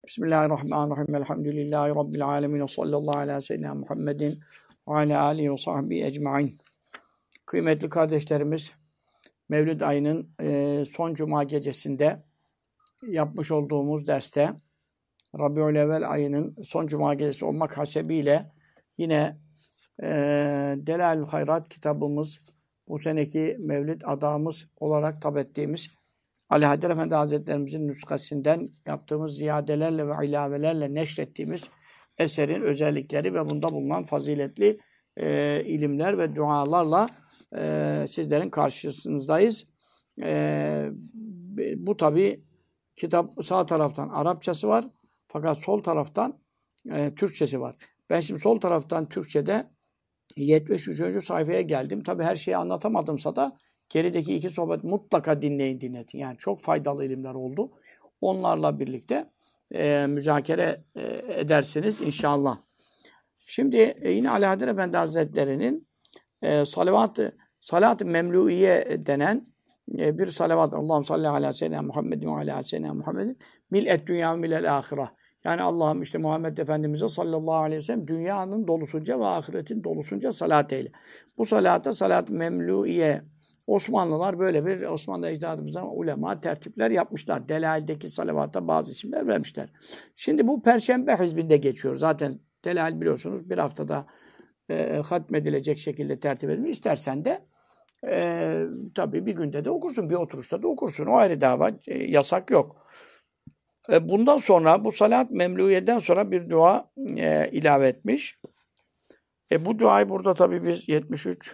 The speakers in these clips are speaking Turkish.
Bismillahirrahmanirrahim. Elhamdülillahi Rabbil alemin. Sallallahu ala seyyidina Muhammedin ve ala alihi ve sahbihi ecmain. Kıymetli kardeşlerimiz, Mevlid ayının son cuma gecesinde yapmış olduğumuz derste Rabiülevvel ayının son cuma gecesi olmak hasebiyle yine Delailül Hayrat kitabımız, bu seneki Mevlid adağımız olarak tab ettiğimiz Ali Haydar Efendi Hazretlerimizin nüshasinden yaptığımız ziyadelerle ve ilavelerle neşrettiğimiz eserin özellikleri ve bunda bulunan faziletli ilimler ve dualarla sizlerin karşısınızdayız. Bu tabi kitap sağ taraftan Arapçası var fakat sol taraftan Türkçesi var. Ben şimdi sol taraftan Türkçe'de 73. sayfaya geldim. Tabi her şeyi anlatamadımsa da gerideki iki sohbet mutlaka dinletin. Yani çok faydalı ilimler oldu. Onlarla birlikte müzakere edersiniz inşallah. Şimdi yine Ali Haydar Efendi Hazretleri'nin salat-ı memluiye denen bir salavat. Allahümme salli ala seyyidina Muhammedin ve ala seyyidina Muhammedin mil'et dünya mil'el ahireh. Yani Allah'ım işte Muhammed Efendimiz'e sallallahu aleyhi ve sellem dünyanın dolusunca ve ahiretin dolusunca salat eyle. Bu salata salat-ı memluiye. Osmanlılar böyle bir, Osmanlı ecdadımızdan ulema tertipler yapmışlar. Delail'deki salavata bazı isimler vermişler. Şimdi bu Perşembe hizbinde geçiyor. Zaten Delail biliyorsunuz bir haftada hatmedilecek şekilde tertip edilmiş. İstersen de tabii bir günde de okursun, bir oturuşta da okursun. O ayrı dava, yasak yok. Bundan sonra bu salat memluyeden sonra bir dua ilave etmiş. Bu duayı burada tabii biz 73,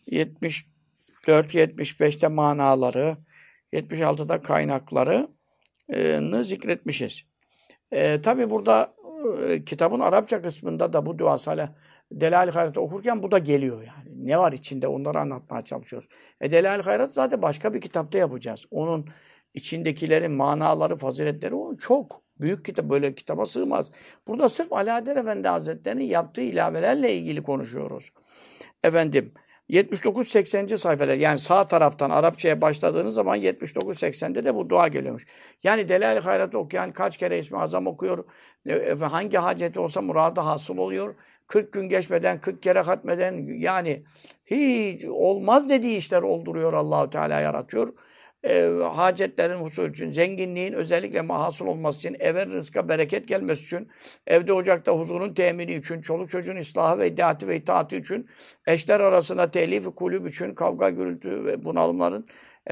74-75'te manaları, 76'da kaynaklarını zikretmişiz. Tabi burada kitabın Arapça kısmında da bu dua Delail-i Hayrat'ı okurken bu da geliyor yani. Ne var içinde onları anlatmaya çalışıyoruz. Delail-i Hayrat zaten başka bir kitapta yapacağız. Onun içindekilerin manaları, faziletleri onun çok büyük kitap, böyle kitaba sığmaz. Burada sırf Ali Haydar Efendi Hazretleri'nin yaptığı ilavelerle ilgili konuşuyoruz. Efendim 79-80. sayfalar, yani sağ taraftan Arapçaya başladığınız zaman 79-80'de de bu dua geliyormuş. Yani Delail-i Hayrat'ı okuyan kaç kere İsmi Azam okuyor, hangi haceti olsa muradı hasıl oluyor. 40 gün geçmeden, 40 kere hatmeden, yani hiç olmaz dediği işler olduruyor, Allah-u Teala yaratıyor. Hacetlerin husul için, zenginliğin özellikle hasıl olması için, eve rızka bereket gelmesi için, evde ocakta huzurun temini için, çoluk çocuğun ıslahı ve iddiatı ve itaatı için, eşler arasında telif-i kulüp için, kavga gürültü ve bunalımların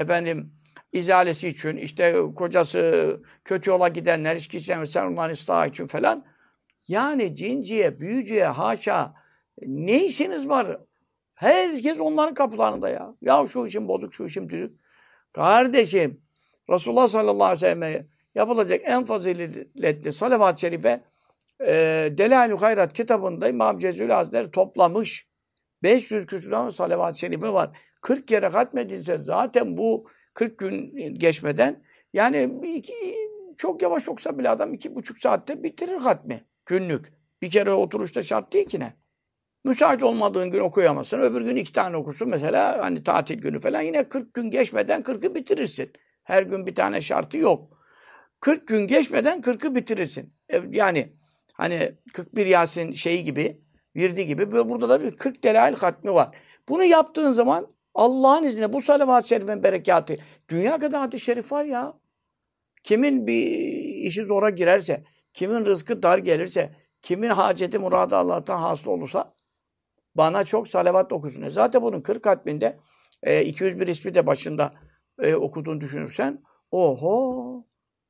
izalesi için, işte kocası kötü yola gidenler, içki içen onların ıslahı için falan. Yani cinciye, büyücüye, haşa ne işiniz var? Herkes onların kapılarında ya. Ya şu işim bozuk, şu işim düzük. Kardeşim, Resulullah sallallahu aleyhi ve selleme yapılacak en faziletli salavat-ı şerife Delail-i Hayrat kitabında İmam Cezül Hazretleri toplamış. 500 küsur salavat-ı şerife var. 40 kere hatmedilse zaten bu 40 gün geçmeden, yani çok yavaş oksa bile adam 2,5 saatte bitirir hatmi günlük. Bir kere oturuşta şart değil ki ne? Müsait olmadığın gün okuyamazsın. Öbür gün 2 tane okursun. Mesela hani tatil günü falan, yine 40 gün geçmeden 40'ı bitirirsin. Her gün bir tane şartı yok. 40 gün geçmeden 40'ı bitirirsin. Yani hani 41 Yasin şeyi gibi, virdi gibi, burada da bir 40 delail hatmi var. Bunu yaptığın zaman Allah'ın izniyle bu salavat-ı şerifin berekatı, dünya kadar hadis-i şerif var ya. Kimin bir işi zora girerse, kimin rızkı dar gelirse, kimin haceti muradı Allah'tan hasıl olursa bana çok salavat okusun. Zaten bunun 40 hatminde 201 ismi de başında okuduğunu düşünürsen, oho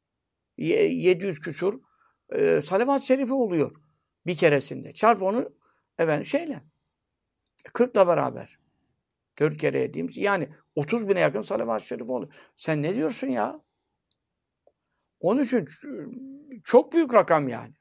700 küsur salavat-ı şerifi oluyor bir keresinde. Çarp onu şeyle 40'la beraber 4 kere yediğimiz, yani 30 bine yakın salavat-ı şerifi oluyor. Sen ne diyorsun ya? Onun için çok büyük rakam yani.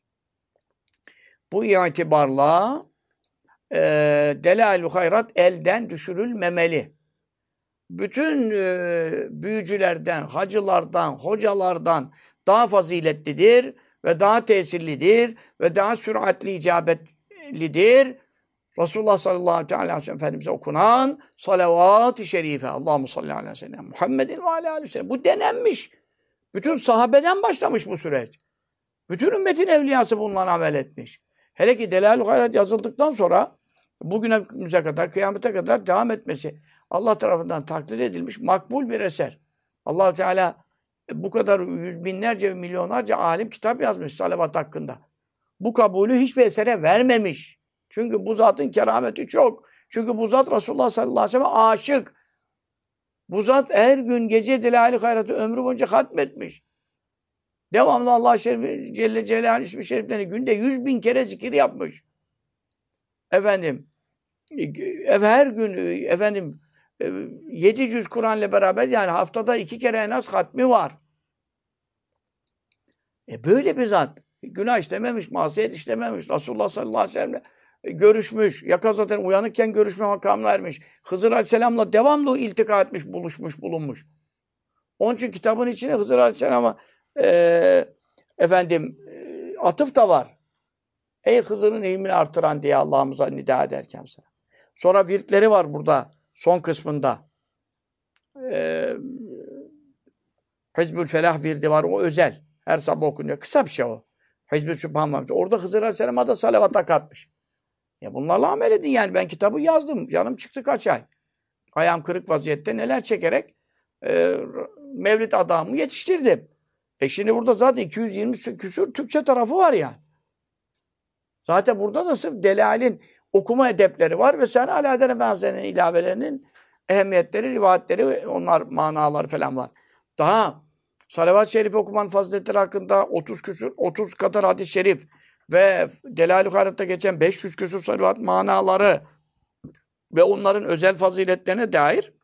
Bu itibarla Delail-i Hayrat elden düşürülmemeli. Bütün büyücülerden, hacılardan, hocalardan daha faziletlidir ve daha tesirlidir ve daha süratli icabetlidir. Resulullah sallallahu aleyhi ve sellem Efendimiz'e okunan salavat-ı şerife. Allahümme salli ala seyyidina Muhammedin ve ala aleyhi ve sellem. Bu denenmiş. Bütün sahabeden başlamış bu süreç. Bütün ümmetin evliyası bundan amel etmiş. Hele ki Delal-ül Hayrat yazıldıktan sonra bugünümüze kadar, kıyamete kadar devam etmesi Allah tarafından takdir edilmiş makbul bir eser. Allah Teala bu kadar yüz binlerce, milyonlarca alim kitap yazmış salavat hakkında. Bu kabulü hiçbir esere vermemiş. Çünkü bu zatın kerameti çok. Çünkü bu zat Resulullah sallallahu aleyhi ve sellem aşık. Bu zat her gün gece Delal-ül Hayrat'ı ömrü boyunca hatmetmiş. Devamlı Allah Celle Celaluhu ismi şeriflerini günde 100.000 kere zikir yapmış. Efendim, her gün 700 Kur'an'la beraber yani haftada 2 kere en az hatmi var. Böyle bir zat. Günah işlememiş, masiyet işlememiş. Resulullah sallallahu aleyhi ve sellem'le görüşmüş. Yaka zaten uyanıkken görüşme makamına ermiş. Hızır aleyhisselamla devamlı iltika etmiş, bulunmuş. Onun için kitabın içine Hızır aleyhisselama atıf da var. Ey Hızır'ın ilmini artıran diye Allah'ımıza nida ederken sana. Sonra virtleri var burada son kısmında. Hizbül Felah virdi var. O özel. Her sabah okunuyor. Kısa bir şey o. Hizbül Sübhanallah. Orada Hızır Aleyhisselam'a da salavata katmış. Ya bunlarla amel edin yani. Ben kitabı yazdım. Canım çıktı kaç ay. Ayağım kırık vaziyette neler çekerek Mevlid adamı yetiştirdim. Şimdi burada zaten 220 küsur Türkçe tarafı var yani. Zaten burada da sırf Delal'in okuma edepleri var ve sen Alâdere ve Hazretleri'nin ilavelerinin ehemmiyetleri, rivayetleri, onlar manaları falan var. Daha salavat-ı şerif okumanın faziletleri hakkında 30 kadar hadis-i şerif ve Delal-ü Hayrat'ta geçen 500 küsur salavat manaları ve onların özel faziletlerine dair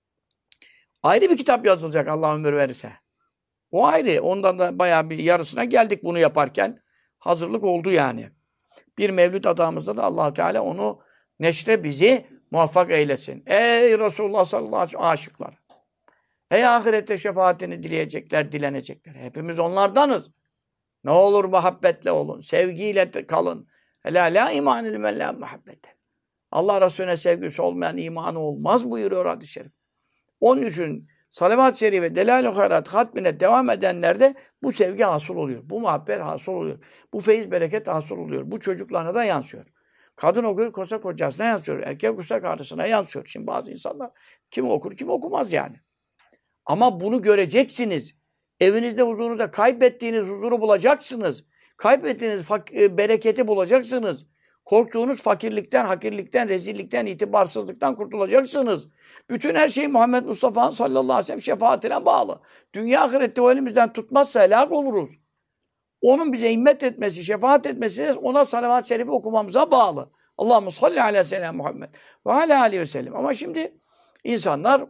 ayrı bir kitap yazılacak Allah ömür verirse. O ayrı. Ondan da bayağı bir yarısına geldik bunu yaparken. Hazırlık oldu yani. Bir mevlüt adamımızda da Allah Teala onu neşre bizi muvaffak eylesin. Ey Resulullah sallallahu aleyhi ve sellem aşıklar. Ey ahirette şefaatini dileyecekler, dilenecekler. Hepimiz onlardanız. Ne olur muhabbetle olun. Sevgiyle kalın. Ela la iman ilmen la muhabbete. Allah Resulüne sevgisi olmayan imanı olmaz buyuruyor hadis-i şerif. Onun için salavat-ı şerife, Delal-ü Hayrat hatmine devam edenlerde bu sevgi hasıl oluyor. Bu muhabbet hasıl oluyor. Bu feyiz bereket hasıl oluyor. Bu çocuklarına da yansıyor. Kadın okur, kosa kocasına yansıyor. Erkek okursa karısına yansıyor. Şimdi bazı insanlar kim okur, kim okumaz yani. Ama bunu göreceksiniz. Evinizde, huzurunuzda kaybettiğiniz huzuru bulacaksınız. Kaybettiğiniz bereketi bulacaksınız. Korktuğunuz fakirlikten, hakirlikten, rezillikten, itibarsızlıktan kurtulacaksınız. Bütün her şey Muhammed Mustafa sallallahu aleyhi ve sellem şefaatine bağlı. Dünya ahirette o elimizden tutmazsa helak oluruz. Onun bize himmet etmesi, şefaat etmesi ona salavat-ı şerifi okumamıza bağlı. Allahumme salli ala seyyidina Muhammed ve ala aleyhi ve sellem. Ama şimdi insanlar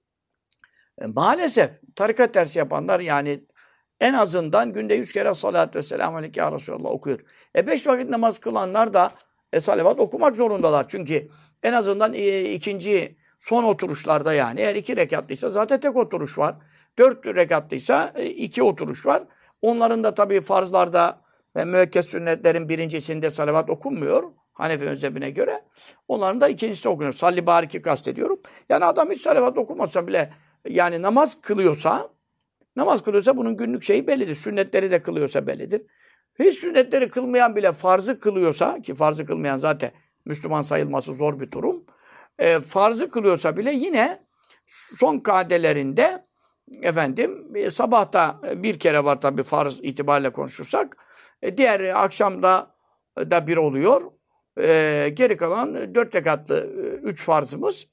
maalesef tarikat dersi yapanlar yani en azından günde 100 kere salatü ve selamu aleyke ya Resulallah okuyor. 5 vakit namaz kılanlar da salavat okumak zorundalar. Çünkü en azından ikinci son oturuşlarda yani eğer 2 rekatlıysa zaten tek oturuş var. 4 rekatlıysa 2 oturuş var. Onların da tabii farzlarda ve müekked sünnetlerin birincisinde salavat okunmuyor. Hanefi mezhebine göre. Onların da ikincisinde okunuyor. Salli bariki kastediyorum. Yani adam hiç salavat okumasa bile yani namaz kılıyorsa bunun günlük şeyi bellidir. Sünnetleri de kılıyorsa bellidir. Hiç sünnetleri kılmayan bile farzı kılıyorsa ki farzı kılmayan zaten Müslüman sayılması zor bir durum. Farzı kılıyorsa bile yine son kadelerinde sabahta bir kere var tabii farz itibariyle konuşursak. Diğer akşamda da bir oluyor. Geri kalan 4 rekatlı 3 farzımız.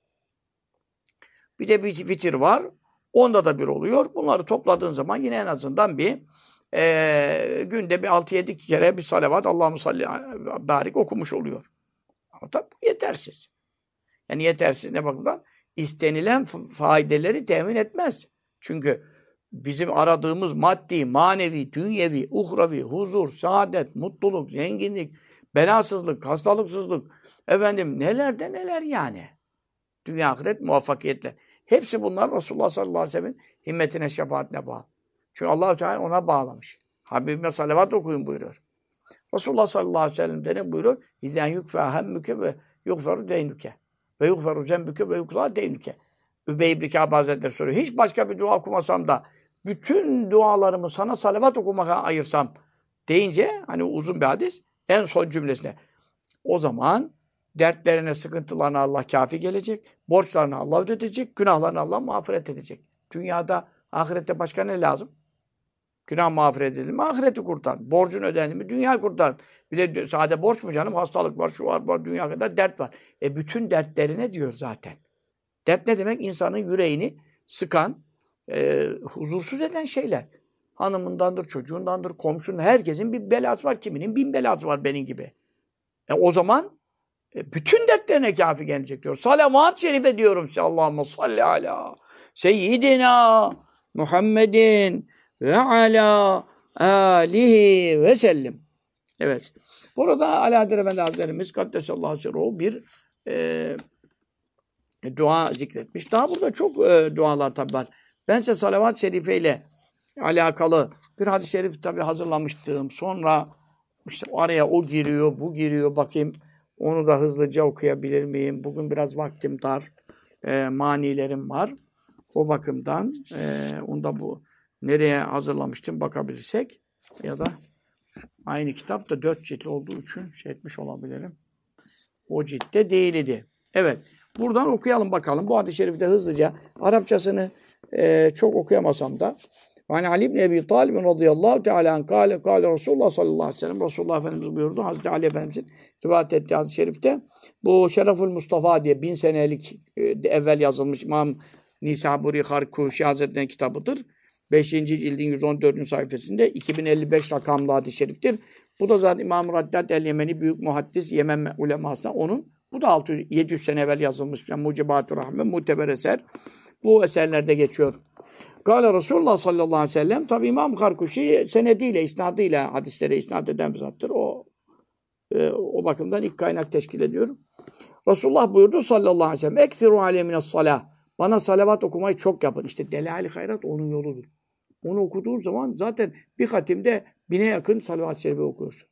Bir de bir vitir var. Onda da bir oluyor. Bunları topladığın zaman yine en azından günde bir 6-7 kere bir salavat Allahümme salli barik okumuş oluyor. Ama tabii yetersiz. Yani yetersiz ne bakımdan? İstenilen faydeleri temin etmez. Çünkü bizim aradığımız maddi, manevi, dünyevi, uhravi, huzur, saadet, mutluluk, zenginlik, belasızlık, hastalıksızlık, neler de neler yani. Dünya ahiret muvaffakiyetler. Hepsi bunlar Resulullah sallallahu aleyhi ve sellem'in himmetine, şefaatine bağlı. Çünkü Allah-u Teala ona bağlamış. Habibime salavat okuyun buyuruyor. Resulullah sallallahu aleyhi ve sellem de ne buyuruyor? İzlen yukfa hemmüke ve yukferu deynüke. Ve yukferu zembüke ve yukza deynüke. Übey ibn Kâb Hazretleri soruyor. Hiç başka bir dua okumasam da bütün dualarımı sana salavat okumaya ayırsam deyince hani uzun bir hadis en son cümlesine. O zaman dertlerine, sıkıntılarına Allah kafi gelecek. Borçlarını Allah ödetecek. Günahlarını Allah mağfiret edecek. Dünyada, ahirette başka ne lazım? Günah mağfiret edildi mi? Ahireti kurtar. Borcun ödendi mi? Dünya kurtar. Bir de sade borç mu canım? Hastalık var, şu var, dünya kadar dert var. Bütün dertlerine diyor zaten. Dert ne demek? İnsanın yüreğini sıkan, huzursuz eden şeyler. Hanımındandır, çocuğundandır, komşunun, herkesin bir belası var. Kiminin 1000 belası var benim gibi. O zaman bütün dertlerine kafi gelecek diyor. Salavat-ı şerife diyorum size. Allahümme salli ala seyyidina Muhammedin ve ala alihi ve sellim. Evet. Burada Alaeddin Efendi Hazretlerimiz Kaddesallahu sirruhu bir dua zikretmiş. Daha burada çok dualar tabi var. Ben size salavat-ı şerife ile alakalı bir hadis-i şerif tabi hazırlamıştım. Sonra işte araya o giriyor, bu giriyor. Bakayım onu da hızlıca okuyabilir miyim? Bugün biraz vaktim dar. Manilerim var. O bakımdan onu da bu nereye hazırlamıştım bakabilirsek ya da aynı kitap da 4 cilt olduğu için şey etmiş olabilirim. O ciltte değil idi. Evet. Buradan okuyalım bakalım. Bu hadis-i şerifte hızlıca Arapçasını çok okuyamasam da yani Ali ibn Ebi Talib radıyallahu teala anh kâle Resulullah sallallahu aleyhi ve sellem Resulullah Efendimiz buyurdu. Hazreti Ali Efendimiz'in rivayet ettiği hadis-i şerifte bu Şereful Mustafa diye 1000 senelik evvel yazılmış İmam Nisaburi Harkuşi Hazretleri'nin kitabıdır. 5. cildin 114. sayfasında 2055 rakamlı hadis-i şeriftir. Bu da zaten İmam Raddat el-Yemeni büyük muhaddis Yemen ulemasına onun bu da 700 sene evvel yazılmış. Yani Mucibat-ı Rahme muteber eser. Bu eserlerde geçiyor. Kâle Resulullah sallallahu aleyhi ve sellem tabi İmam Karkuşi senediyle, isnadıyla hadislere isnad eden bir zattır. O bakımdan ilk kaynak teşkil ediyor. Resulullah buyurdu sallallahu aleyhi ve sellem eksiru alemine salah. Bana salavat okumayı çok yapın. İşte Delal-i Hayrat onun yoludur. Onu okuduğun zaman zaten bir hatimde 1000'e yakın salavat-ı şerife okuyorsun.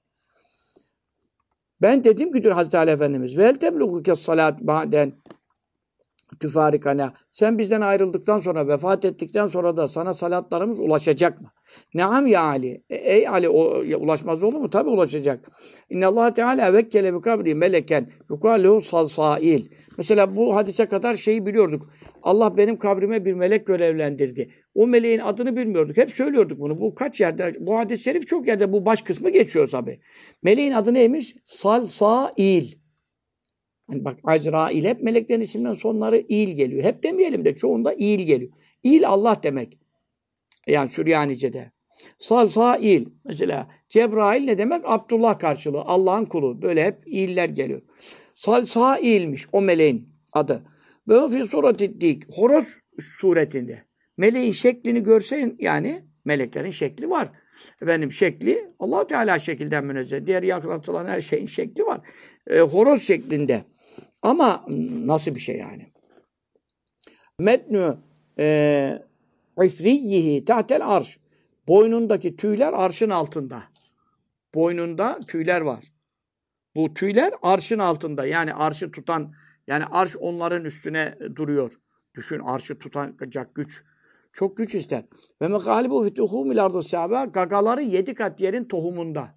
Ben dedim ki diyor Hazreti Ali Efendimiz vel tebluğuke salat ba'den tüfarikana. Sen bizden ayrıldıktan sonra, vefat ettikten sonra da sana salatlarımız ulaşacak mı? Neam ya Ali. Ey Ali ulaşmaz olur mu? Tabii ulaşacak. İnnallâhe Teâlâ vekkele bi kabri meleken yukâlehu salsâil. Mesela bu hadise kadar şeyi biliyorduk. Allah benim kabrime bir melek görevlendirdi. O meleğin adını bilmiyorduk. Hep söylüyorduk bunu. Bu kaç yerde, bu hadis-i şerif çok yerde bu baş kısmı geçiyor tabii. Meleğin adı neymiş? Salsâil. Hani bak Azrail hep meleklerin isimlerinin sonları il geliyor. Hep demeyelim de çoğunda il geliyor. İl Allah demek. Yani Süryanice'de. Salsail. Mesela Cebrail ne demek? Abdullah karşılığı. Allah'ın kulu. Böyle hep iller geliyor. Salsail'miş o meleğin adı. Ve o fi suretiddik. Horoz suretinde. Meleğin şeklini görsen yani meleklerin şekli var. Efendim şekli Allah Teala şekilden münezzeh. Diğer yaratılan her şeyin şekli var. Horoz şeklinde. Ama nasıl bir şey yani? Metnü ifriyyihi tahtel arş. Boynundaki tüyler arşın altında. Boynunda tüyler var. Bu tüyler arşın altında. Yani arşı tutan, yani arş onların üstüne duruyor. Düşün arşı tutacak güç. Çok güç ister. Ve mekalibu fütuhumil ardı sâbe. Gagaları 7 kat yerin tohumunda.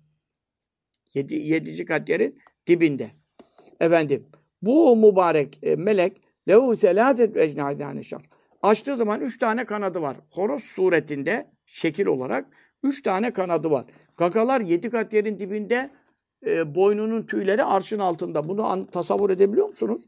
7. kat yerin dibinde. Efendim bu mübarek melek lehu selâset ve ecnâdâne şar. Açtığı zaman 3 tane kanadı var. Horoz suretinde şekil olarak 3 tane kanadı var. Gagalar 7 kat yerin dibinde, boynunun tüyleri arşın altında. Bunu tasavvur edebiliyor musunuz?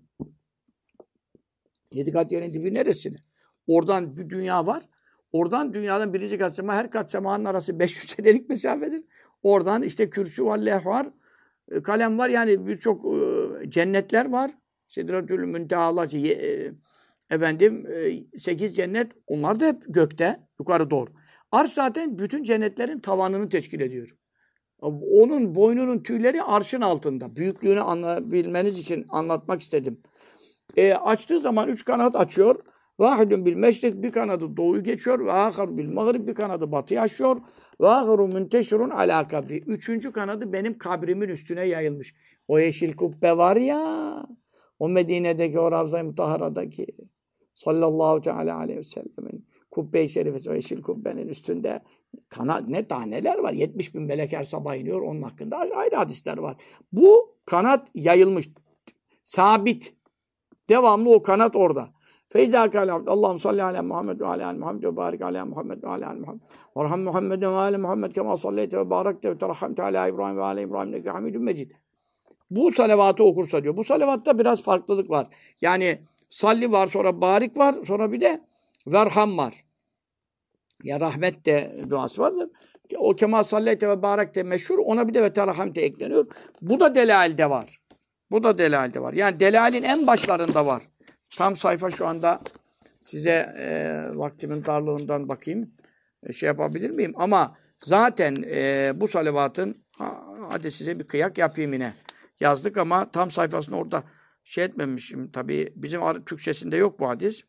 7 kat yerin dibi neresine? Oradan bir dünya var. Oradan dünyadan 1. kat sema, her kat semanın arası 500 senelik mesafedir. Oradan işte kürsü var, leh var, kalem var. Yani birçok cennetler var. Sidretül Müntehalar, efendim 8 cennet. Onlar da hep gökte, yukarı doğru. Arş zaten bütün cennetlerin tavanını teşkil ediyor. Onun boynunun tüyleri arşın altında. Büyüklüğünü anlayabilmeniz için anlatmak istedim. Açtığı zaman 3 kanat açıyor. Vahidun bil meşrik, bir kanadı doğuyu geçiyor. Ve ahar bil mağrib, bir kanadı batıyı açıyor. Ve aharu münteşirun ala kabri. 3. kanadı benim kabrimin üstüne yayılmış. O yeşil kubbe var ya, o Medine'deki, o Ravza-i Mutahhara'daki sallallahu teala aleyhi ve sellemin kubbe-i şerifesi ve yeşil kubbenin üstünde kanat ne taneler var. 70 bin melek her sabah iniyor. Onun hakkında ayrı hadisler var. Bu kanat yayılmış. Sabit. Devamlı o kanat orada. Feyza kâle abd. Allah'ım salli ala Muhammed ve ala Muhammed ve barik ala Muhammed ve ala Muhammed. Ve rahmet Muhammed ve ala Muhammed kema salleyte ve barakte ve terahhamte ala İbrahim ve ala İbrahim neke hamidun mecid. Bu salavatı okursa diyor. Bu salavatta biraz farklılık var. Yani salli var, sonra barik var, sonra bir de verham var. Ya rahmet de duası vardır. O kema salleyte ve barakte meşhur. Ona bir de ve terahhamte ekleniyor. Bu da delailde var. Bu da delailde var. Yani delailin en başlarında var. Tam sayfa şu anda size vaktimin darlığından bakayım. Şey yapabilir miyim? Ama zaten bu salavatın hadi size bir kıyak yapayım yine. Yazdık ama tam sayfasını orada şey etmemişim. Tabii bizim Türkçesinde yok bu hadis.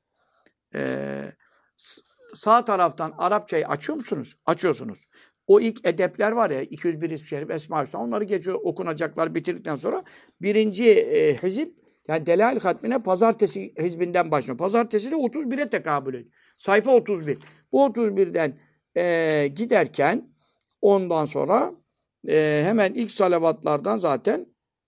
Sağ taraftan Arapçayı açıyor musunuz? Açıyorsunuz. O ilk edepler var ya, 201 İsmi Şerif, Esma-i Hüsna, onları geçiyor, okunacaklar bitirdikten sonra birinci hizip, yani Delail Hatmi'ne pazartesi hizbinden başlıyor. Pazartesi de 31'e tekabül ediyor. Sayfa 31. Bu 31'den giderken ondan sonra hemen ilk salavatlardan zaten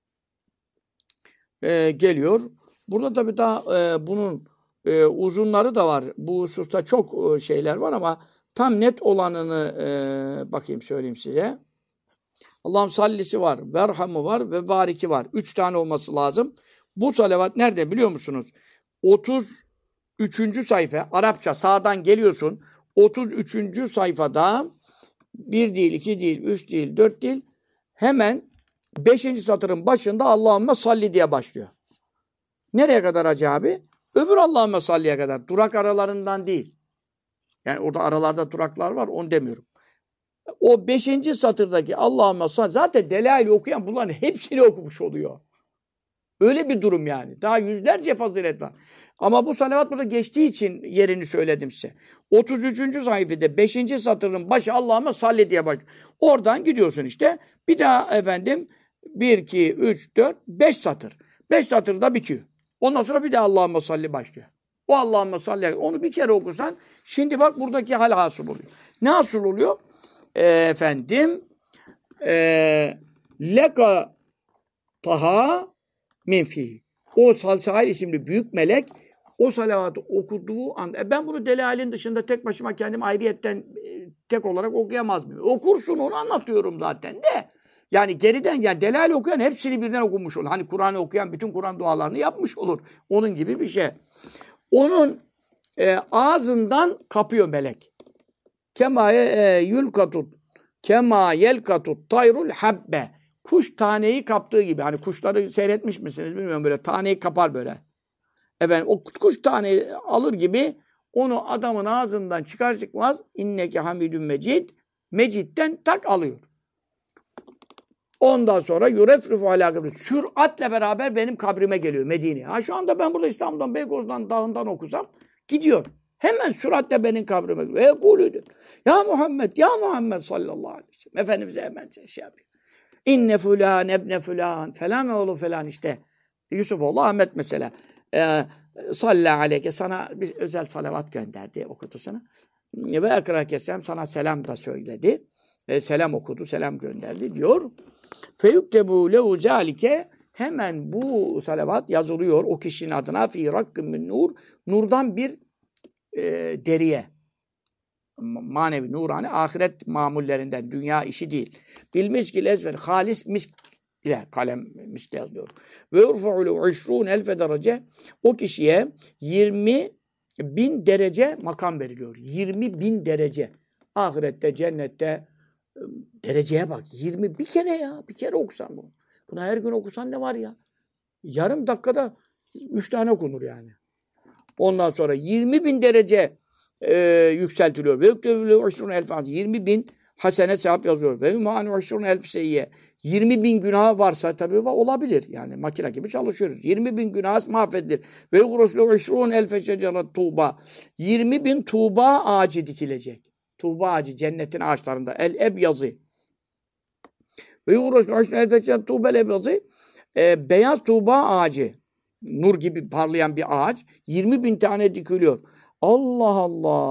geliyor. Burada tabii daha bunun uzunları da var. Bu hususta çok şeyler var ama tam net olanını bakayım söyleyeyim size. Allah'ım sallisi var, verhamı var ve bariki var. 3 tane olması lazım. Bu salavat nerede biliyor musunuz? 33. sayfa Arapça sağdan geliyorsun. 33. sayfada 1 değil, 2 değil, 3 değil, 4 değil. Hemen 5. satırın başında Allahümme salli diye başlıyor. Nereye kadar Hacı abi? Öbür Allahümme salliye kadar. Durak aralarından değil. Yani orada aralarda duraklar var, onu demiyorum. O 5. satırdaki Allahümme salli, zaten delail okuyan bunların hepsini okumuş oluyor. Öyle bir durum yani. Daha yüzlerce fazilet var. Ama bu salavat burada geçtiği için yerini söyledim size. 33. sayfada 5. satırın başı Allahümme salli diye başlıyor. Oradan gidiyorsun işte. Bir daha efendim 1, 2, 3, 4, 5 satır. 5 satırda bitiyor. Ondan sonra bir de Allahümme salli başlıyor. O Allahümme salli, onu bir kere okursan şimdi bak buradaki hal hasıl oluyor. Ne hasıl oluyor? Efendim leka taha minfi. O Salsail isimli büyük melek o salavatı okuduğu anda ben bunu Delail'in dışında tek başıma kendim ayrıyetten tek olarak okuyamaz mıyım? Okursun, onu anlatıyorum zaten de. Yani geriden, yani Delail okuyan hepsini birden okumuş olur. Hani Kur'an'ı okuyan bütün Kur'an dualarını yapmış olur. Onun gibi bir şey. Onun ağzından kapıyor melek. Kema yulkatut kema yelkatut tayrul habbe. Kuş taneyi kaptığı gibi. Hani kuşları seyretmiş misiniz bilmiyorum, böyle taneyi kapar böyle. Efendim o kuş taneyi alır gibi onu adamın ağzından çıkar çıkmaz inneke hamidun mecid, mecidden tak alıyor. Ondan sonra yurefrifu ala kabri, süratle beraber benim kabrime geliyor Medine'ye. Ha şu anda ben burada İstanbul'dan, Beykoz'dan, dağından okusam gidiyor. Hemen süratle benim kabrime geliyor. Ve yekulüdür. Ya Muhammed, ya Muhammed sallallahu aleyhi ve sellem. Efendimiz'e hemen şey yapıyor. İnne fulan, ebne fulan, falan oğlu falan işte. Yusufoğlu Ahmet mesela. Sallallahu aleyke, sana bir özel salavat gönderdi, okudu sana. Ve ekra kesem, sana selam da söyledi. Selam okudu, selam gönderdi diyor. Feyuktebu lehu zâlike, hemen bu salavat yazılıyor o kişinin adına fî rakkın min nur, nurdan bir deriye. Manevi, nurani, ahiret mamullerinden, dünya işi değil. Bil miskil ezvel, halis misk ile kalem miskle yazılıyor. Ve yurfa'u 20.000 derece, o kişiye 20.000 derece makam veriliyor. 20.000 derece. Ahirette, cennette dereceye bak. 20 bir kere ya. Bir kere okusan bunu. Buna her gün okusan ne var ya? Yarım dakikada 3 tane okunur yani. Ondan sonra 20.000 derece yükseltiliyor. Ve yüktebülü 20.000 hasene sevap yazıyor. Ve hümâni 20.000 seyyiye. 20.000 günah varsa tabii olabilir. Yani makine gibi çalışıyoruz. 20.000 günah mahvedilir. Ve yugruslu 20.000 şecerat tuğba. 20.000 tuğba ağacı dikilecek. Tuğba ağacı cennetin ağaçlarında. El ebyazı. Ve yugruslu 20.000 şecerat tuğbel ebyazı. Beyaz tuğba ağacı. Nur gibi parlayan bir ağaç. 20.000 tane dikiliyor. Allah Allah.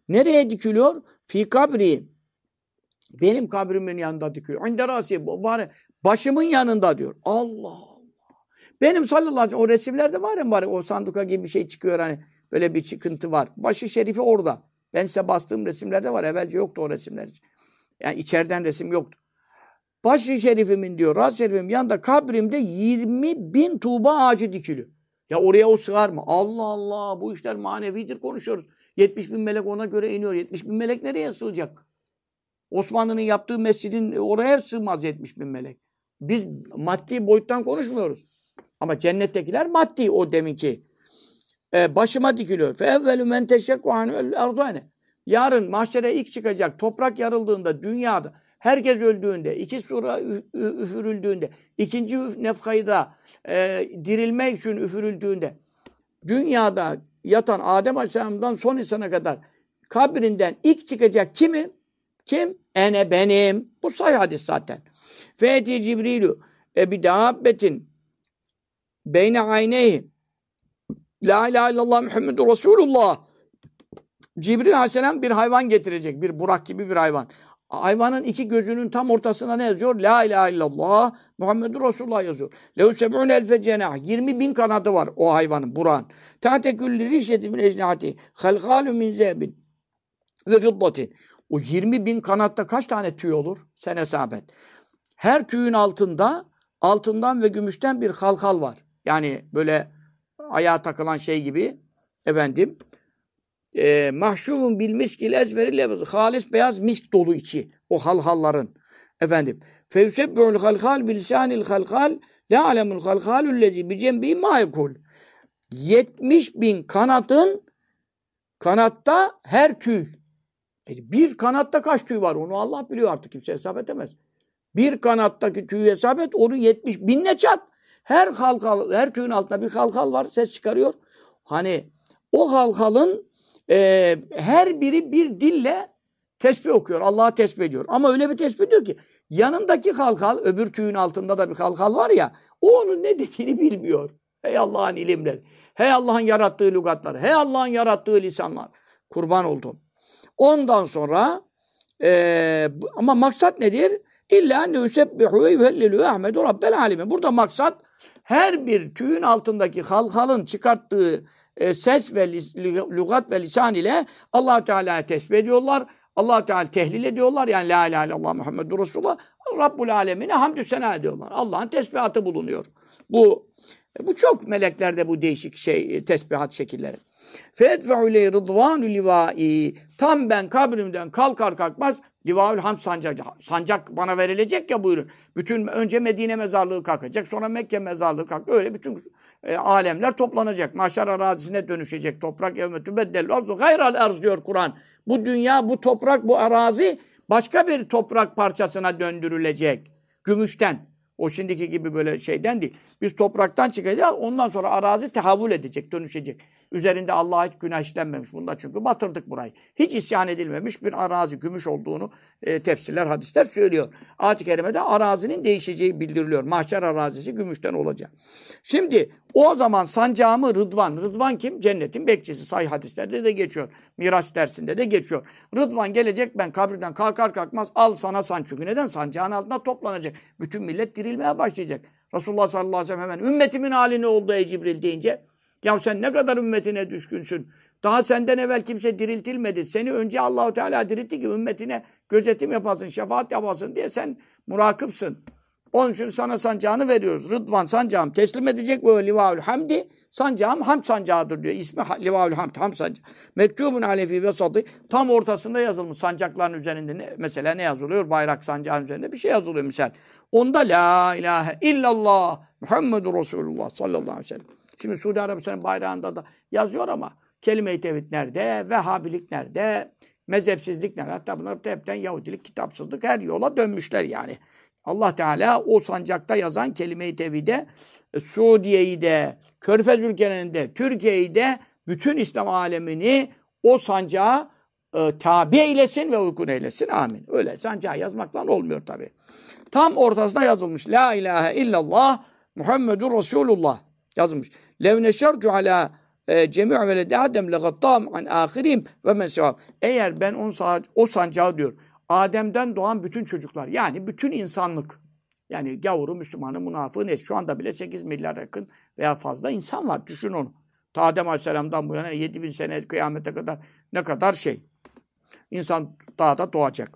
Nereye dikiliyor? Fi kabri. Benim kabrimin yanında dikiliyor. İnde rasi, başımın yanında diyor. Allah Allah. Benim sallallahu aleyhi ve sellem o resimlerde var ya o sanduka gibi bir şey çıkıyor hani böyle bir çıkıntı var. Başı şerifi orada. Ben size bastığım resimlerde var. Evvelce yoktu o resimler. Yani içeriden resim yoktu. Başı şerifimin diyor, ras şerifimin yanında kabrimde 20.000 tuğba ağacı dikiliyor. Ya oraya o sığar mı? Allah Allah, bu işler manevidir konuşuyoruz. 70.000 melek ona göre iniyor. 70.000 melek nereye sığacak? Osmanlı'nın yaptığı mescidin oraya sığmaz 70.000 melek. Biz maddi boyuttan konuşmuyoruz. Ama cennettekiler maddi o deminki. Başıma dikiliyor. Fe evvelü men teşekku anel ardane. Yarın mahşere ilk çıkacak toprak yarıldığında dünyada herkes öldüğünde, iki sura üfürüldüğünde, ikinci nefkayı da dirilmek için üfürüldüğünde dünyada yatan Adem Aleyhisselam'dan son insana kadar kabrinden ilk çıkacak kimi? Kim? Ene benim. Bu sahih hadis zaten. Fe'ti Cibrilü bi dabbetin beyne ayneyhi la ilahe illallah Muhammedur Resulullah. Cibril Aleyhisselam bir hayvan getirecek. Bir burak gibi bir hayvan. Hayvanın iki gözünün tam ortasına ne yazıyor? La ilahe illallah Muhammedur Resulullah yazıyor. Lehu seb'un elfe cenah. 20.000 kanadı var o hayvanın, buran. Tahte külli rişeti min ecnihati. Halkalu min zebin. Ve fiddatin. O 20.000 kanatta kaç tane tüy olur? Sen hesap et. Her tüyün altından ve gümüşten bir halkal var. Yani böyle ayağa takılan şey gibi efendim. Mahşûmun bil miskil ezveril halis beyaz misk dolu içi o halhalların efendim fevsebbu'l halkal bilisanil halkal la alemul halkalul lezi bi cembi ma yekul 70.000 kanatta her tüy. Bir kanatta kaç tüy var onu Allah biliyor, artık kimse hesap edemez. Bir kanattaki tüyü hesap et, onu 70.000'le çarp. Her tüyün altında bir halkal var, ses çıkarıyor. Hani o halkalın her biri bir dille tesbih okuyor. Allah'a tesbih ediyor. Ama öyle bir tesbih ediyor ki yanındaki halkal, öbür tüyün altında da bir halkal var ya, o onun ne dediğini bilmiyor. Hey Allah'ın ilimleri. Hey Allah'ın yarattığı lügatları. Hey Allah'ın yarattığı lisanlar. Kurban oldum. Ondan sonra ama maksat nedir? İlla enne yusebbihu ve yuhellilü Ahmedu Rabbel alemin. Burada maksat her bir tüyün altındaki halkalın çıkarttığı ses ve lügat ve lisan ile Allah Teala'ya tesbih ediyorlar. Allah Teala tehlil ediyorlar. Yani la ilahe illallah Muhammedur Resulullah. Rabbul alemine hamdü sena ediyorlar. Allah'ın tesbihatı bulunuyor. Bu çok meleklerde bu değişik tesbihat şekilleri. Fedfe'u ile rıdvanu livai. Tam ben kabrimden kalkar kalkmaz Livaül Hamd sancak bana verilecek ya, buyurun. Bütün önce Medine mezarlığı kalkacak, sonra Mekke mezarlığı kalkacak. Öyle bütün alemler toplanacak. Mahşer arazisine dönüşecek. Toprak evmetü beddel arzu gayral arz diyor Kur'an. Bu dünya, bu toprak, bu arazi başka bir toprak parçasına döndürülecek. Gümüşten. O şimdiki gibi böyle şeyden değil. Biz topraktan çıkacağız. Ondan sonra arazi tehavül edecek, dönüşecek. Üzerinde Allah'a hiç günah işlenmemiş. Bunda çünkü batırdık burayı. Hiç isyan edilmemiş bir arazi, gümüş olduğunu tefsirler, hadisler söylüyor. Ayet-i Kerime'de arazinin değişeceği bildiriliyor. Mahşer arazisi gümüşten olacak. Şimdi o zaman sancağımı Rıdvan. Rıdvan kim? Cennetin bekçisi. Sahih hadislerde de geçiyor. Miraç dersinde de geçiyor. Rıdvan gelecek, ben kabirden kalkar kalkmaz al sana san. Çünkü neden? Sancağın altına toplanacak. Bütün millet dirilmeye başlayacak. Resulullah sallallahu aleyhi ve sellem hemen ümmetimin hali ne oldu ey Cibril deyince, ya sen ne kadar ümmetine düşkünsün. Daha senden evvel kimse diriltilmedi. Seni önce Allah-u Teala diriltti ki ümmetine gözetim yapasın, şefaat yapasın diye sen murakipsin. Onun için sana sancağını veriyoruz. Rıdvan sancağım teslim edecek ve Livaül Hamdi. Sancağım hamd sancağıdır diyor. İsmi Livaül Hamd, hamd sancağı. Mektubun alefi ve sadı. Tam ortasında yazılmış sancakların üzerinde. Mesela ne yazılıyor? Bayrak sancağın üzerinde bir şey yazılıyor misal. Onda la ilahe illallah Muhammedur Resulullah sallallahu aleyhi ve sellem. Şimdi Suudi Arabistan'ın bayrağında da yazıyor ama kelime-i tevhid nerede? Vehhabilik nerede? Mezhepsizlik nerede? Hatta bunlar da hepten Yahudilik, kitapsızlık, her yola dönmüşler yani. Allah Teala o sancakta yazan kelime-i tevhide Suudiye'yi de, Körfez ülkelerinde de, Türkiye'yi de, bütün İslam alemini o sancağa tabi eylesin ve uygun eylesin. Amin. Öyle sancağı yazmakla olmuyor tabii. Tam ortasına yazılmış. La ilahe illallah Muhammedur Resulullah yazılmış. Lev neşertu ala cemi'u veledi Adem legattam an ahirim ve men sevab. Eğer ben o sancağı diyor Adem'den doğan bütün çocuklar yani bütün insanlık yani gavuru, Müslümanı, münafığı ne? Şu anda bile 8 milyar yakın veya fazla insan var. Düşün onu. Ta Adem Aleyhisselam'dan bu yana 7000 sene kıyamete kadar ne kadar İnsan daha da doğacak.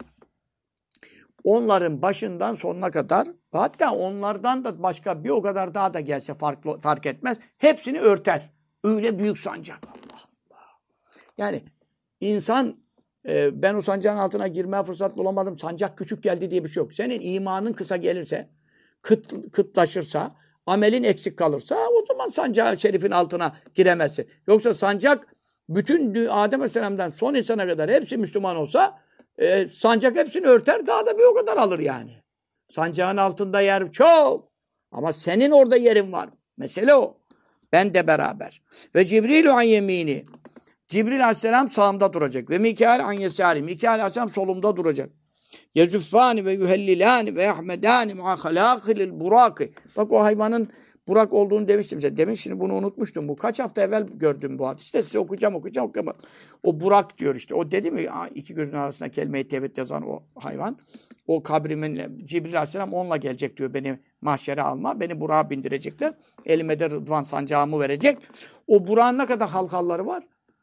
Onların başından sonuna kadar hatta onlardan da başka bir o kadar daha da gelse fark etmez. Hepsini örter. Öyle büyük sancak. Allah Allah. Yani insan ben o sancağın altına girmeye fırsat bulamadım. Sancak küçük geldi diye bir şey yok. Senin imanın kısa gelirse, kıtlaşırsa, amelin eksik kalırsa o zaman sancağı şerifin altına giremezsin. Yoksa sancak bütün Adem Aleyhisselam'dan son insana kadar hepsi Müslüman olsa sancak hepsini örter daha da bir o kadar alır yani. Sancağın altında yer çok. Ama senin orada yerin var. Mesele o. Ben de beraber. Ve Cibrilu an yemini. Cibril Aleyhisselam sağımda duracak. Ve Mikail an yesari. Mikail Aleyhisselam solumda duracak. Yezüffani ve yuhellilani ve yahmedani muahalâhilil buraki. Bak o hayvanın Burak olduğunu demiştim size. Demin şimdi bunu unutmuştum. Bu kaç hafta evvel gördüm bu hadiste. Size okuyacağım. O Burak diyor işte. O dedi mi? İki gözün arasında kelime-i tevhid yazan o hayvan. O kabrimin Cibril Aleyhisselam onunla gelecek diyor. Beni mahşere alma. Beni Burak'a bindirecekler. Elime de Rıdvan sancağımı verecek. O Burak'ın ne kadar halkalları var?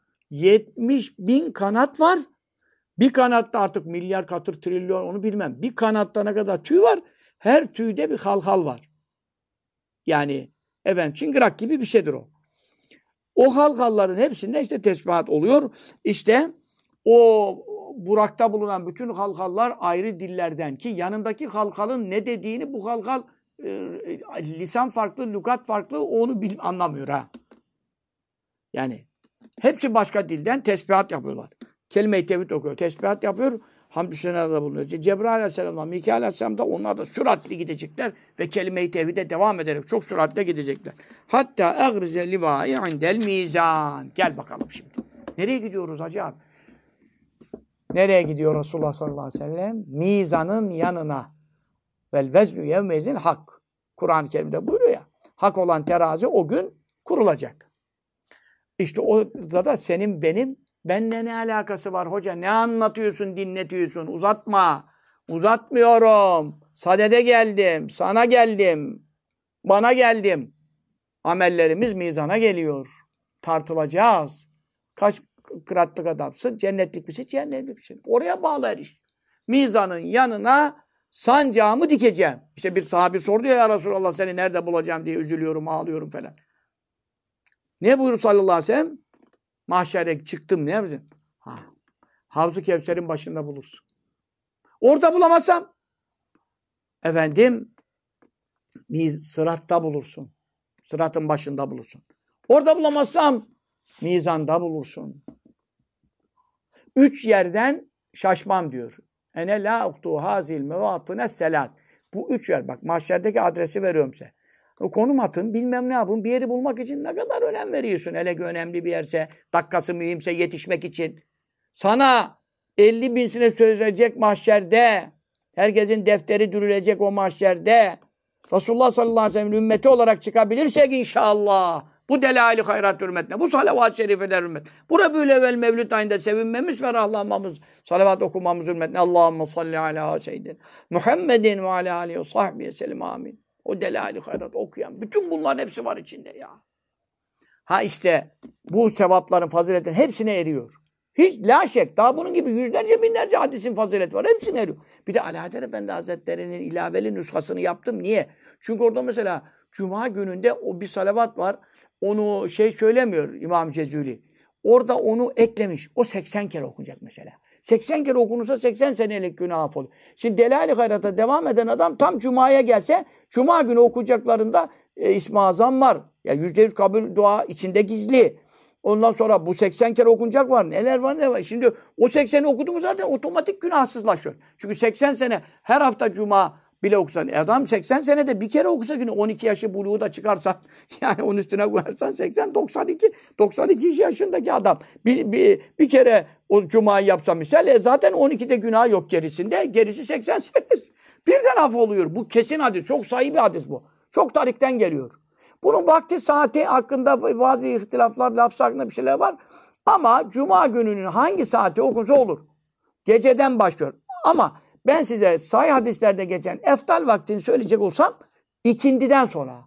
70.000 kanat var. Bir kanatta artık milyar katır trilyon onu bilmem. Bir kanatta ne kadar tüy var? Her tüyde bir halkal var. Yani çıngırak gibi bir şeydir o. O halkalların hepsinde işte tesbihat oluyor. İşte o Burak'ta bulunan bütün halkallar ayrı dillerden ki yanındaki halkalın ne dediğini bu halkal lisan farklı, lügat farklı onu anlamıyor ha. Yani hepsi başka dilden tesbihat yapıyorlar. Kelime-i tevhid okuyor. Tesbihat yapıyor. Hamdü senada bulunuyor. Cebrail Aleyhisselam'la Mikail Aleyhisselam da onlar da süratli gidecekler ve kelime-i tevhide devam ederek çok süratle gidecekler. Hatta egrize livâi indel mizan. Gel bakalım şimdi. Nereye gidiyoruz hacı abi? Nereye gidiyor Resulullah sallallahu aleyhi ve sellem? Mizanın yanına. Vel veznu yevmezin hak. Kur'an-ı Kerim'de buyuruyor ya. Hak olan terazi o gün kurulacak. İşte orada da senin benimle ne alakası var hoca? Ne anlatıyorsun, dinletiyorsun? Uzatma. Uzatmıyorum. Sadede geldim. Sana geldim. Bana geldim. Amellerimiz mizana geliyor. Tartılacağız. Kaç kıratlık adamsın? Cennetlik misin? Cennetlik misin? Oraya bağlı her iş. Mizanın yanına sancağımı dikeceğim. İşte bir sahabi sordu ya Resulallah seni nerede bulacağım diye üzülüyorum, ağlıyorum falan. Ne buyurdu sallallahu aleyhi ve sellem? Mahşere çıktım ne yapayım? Havz-ı Kevser'in başında bulursun. Orada bulamazsam sıratta bulursun. Sıratın başında bulursun. Orada bulamazsam mizanda bulursun. 3 yerden şaşmam diyor. Ene la uktu hazil mevatine selat. Bu 3 yer bak mahşerdeki adresi veriyorum size. Konum atın, bilmem ne yapın. Bir yeri bulmak için ne kadar önem veriyorsun. Hele ki önemli bir yerse, dakikası mühimse yetişmek için. Sana 50 bin sene söyleyecek mahşerde, herkesin defteri dürülecek o mahşerde, Resulullah sallallahu aleyhi ve sellem ümmeti olarak çıkabilirsek inşallah, bu delâli hayrat hürmetine, bu salavat-ı şerifeler hürmetine, bu Rabi'ül-Evvel Mevlid ayında sevinmemiz, ferahlanmamız, salavat okumamız hürmetine, Allahümme salli ala seyyidin Muhammedin ve ala aleyhi ve sahbihi sellem amin. O delâli hayrat okuyan. Bütün bunların hepsi var içinde ya. İşte bu sevapların, faziletin hepsine eriyor. Hiç la şek. Daha bunun gibi yüzlerce binlerce hadisin fazileti var. Hepsine eriyor. Bir de Alaeddin Efendi Hazretleri'nin ilaveli nüshasını yaptım. Niye? Çünkü orada mesela Cuma gününde o bir salavat var. Onu söylemiyor İmam Cezuli. Orada onu eklemiş. O 80 kere okunacak mesela. 80 kere okunursa 80 senelik günah affolur. Şimdi Delal-i Hayrat'a devam eden adam tam Cuma'ya gelse Cuma günü okuyacaklarında İsmi Azam var. Ya %100 kabul dua içinde gizli. Ondan sonra bu 80 kere okunacak var. Neler var neler var. Şimdi o 80'i okudu mu zaten otomatik günahsızlaşıyor. Çünkü 80 sene her hafta Cuma bile okusan. Adam 80 senede bir kere okusa günü 12 yaşı buluğu da çıkarsan yani onun üstüne koyarsan 80 92 yaşındaki adam bir kere o cumayı yapsa misal zaten 12'de günah yok gerisinde. Gerisi 80 senesi. Birden af oluyor. Bu kesin hadis. Çok sahih bir hadis bu. Çok tarikten geliyor. Bunun vakti saati hakkında bazı ihtilaflar, lafzı hakkında bir şeyler var. Ama cuma gününün hangi saati okunsa olur. Geceden başlıyor. Ama ben size sahih hadislerde geçen eftal vaktini söyleyecek olsam ikindiden sonra.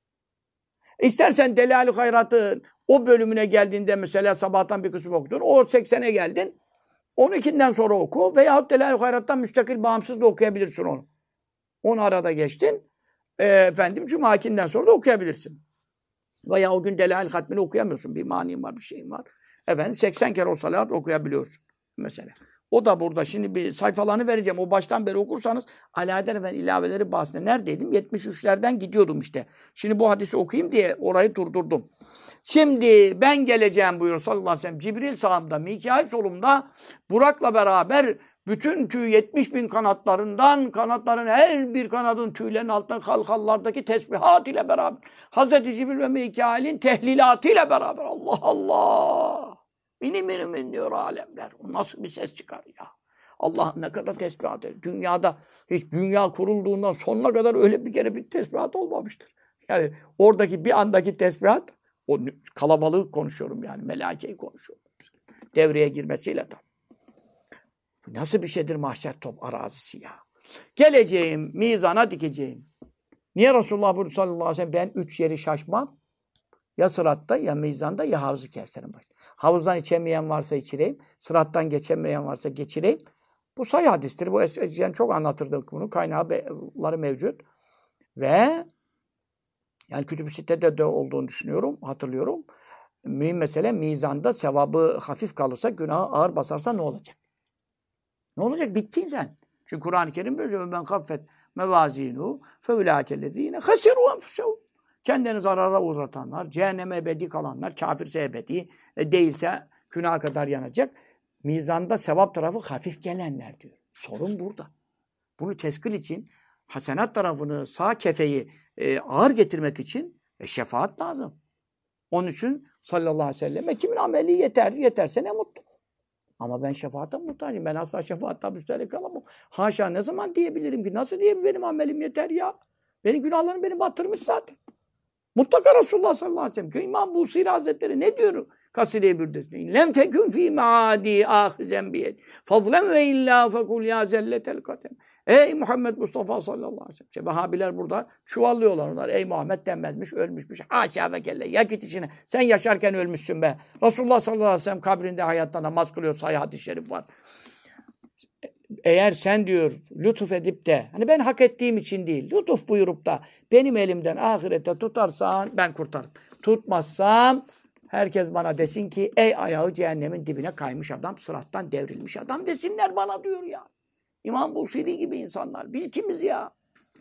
İstersen Delal-i Hayrat'ın o bölümüne geldiğinde mesela sabahtan bir kısım okudun. O 80'e geldin. Onu ikinden sonra oku. Veyahut Delal-i Hayrat'tan müstakil bağımsız da okuyabilirsin onu. Onu arada geçtin. Cuma ikinden sonra da okuyabilirsin. Veya o gün Delal-i Hatmini okuyamıyorsun. Bir manin var, bir şeyin var. 80 kere o salat okuyabiliyorsun. Mesela. O da burada. Şimdi bir sayfalarını vereceğim. O baştan beri okursanız Ali Eder Efendi ilaveleri bahsinde neredeydim? 73'lerden gidiyordum işte. Şimdi bu hadisi okuyayım diye orayı durdurdum. Şimdi ben geleceğim buyuruyor sallallahu aleyhi ve sellem. Cibril sağımda, Mikail solumda, Burak'la beraber bütün 70 bin kanatlarından, kanatların her bir kanadın tüylerin altında halkallardaki tesbihat ile beraber, Hazreti Cibril ve Mikail'in tehlilatı ile beraber, Allah Allah! Min diyor alemler. O nasıl bir ses çıkar ya? Allah ne kadar tesbihat eder. Dünyada hiç dünya kurulduğundan sonuna kadar öyle bir kere bir tesbihat olmamıştır. Yani oradaki bir andaki tesbihat, o kalabalığı konuşuyorum yani, melaikeyi konuşuyorum. Devreye girmesiyle tabii. Nasıl bir şeydir mahşer top arazisi ya? Geleceğim, mizana dikeceğim. Niye Resulullah buyurdu sallallahu aleyhi ve sellem ben 3 yeri şaşmam? Ya sıratta, ya mizanda, ya Havz-ı Kevser'in başında. Havuzdan içemeyen varsa içireyim, sırattan geçemeyen varsa geçireyim. Bu sayı hadistir. Bu eskiden çok anlatırdık bunu. Kaynakları mevcut. Ve yani Kütüb-i Sitte'de de olduğunu düşünüyorum, hatırlıyorum. Mühim mesele mizanda sevabı hafif kalırsa, günahı ağır basarsa ne olacak? Ne olacak? Bittin sen. Çünkü Kur'an-ı Kerim böyle ben kaffet mevazinu fe ulâkellezîne hasiru enfusehum. Kendini zarara uğratanlar, cehenneme ebedi kalanlar, kafirse ebedi, değilse günaha kadar yanacak. Mizanda sevap tarafı hafif gelenler diyor. Sorun burada. Bunu teskil için hasenat tarafını, sağ kefeyi ağır getirmek için şefaat lazım. Onun için sallallahu aleyhi ve selleme kimin ameli yeterse ne mutlu. Ama ben şefaate muhtacım. Ben asla şefaatten müstahak kalamam. Haşa ne zaman diyebilirim ki? Nasıl diyeyim benim amelim yeter ya? Benim günahlarım beni batırmış zaten. Mutlaka Resulullah sallallahu aleyhi ve sellem. İmam Busiri Hazretleri ne diyor? Kaside-i Bürdesi'nde. Lem tekün fî me'âdî âhizen biyed. Fazlem ve illâ fekul ya zelletel kadem. Ey Muhammed Mustafa sallallahu aleyhi ve sellem. İşte Vehhabiler burada çuvallıyorlar onlar. Ey Muhammed denmezmiş, ölmüşmüş. Haşa ve kelle. Ya git içine. Sen yaşarken ölmüşsün be. Resulullah sallallahu aleyhi ve sellem kabrinde hayatta namaz kılıyor. Sayı hadis-i şerif var. Eğer sen diyor lütuf edip de hani ben hak ettiğim için değil lütuf buyurup da benim elimden ahirette tutarsan ben kurtarım. Tutmazsam herkes bana desin ki ey ayağı cehennemin dibine kaymış adam, sırattan devrilmiş adam desinler bana diyor ya. İmam Busiri gibi insanlar. Biz kimiz ya?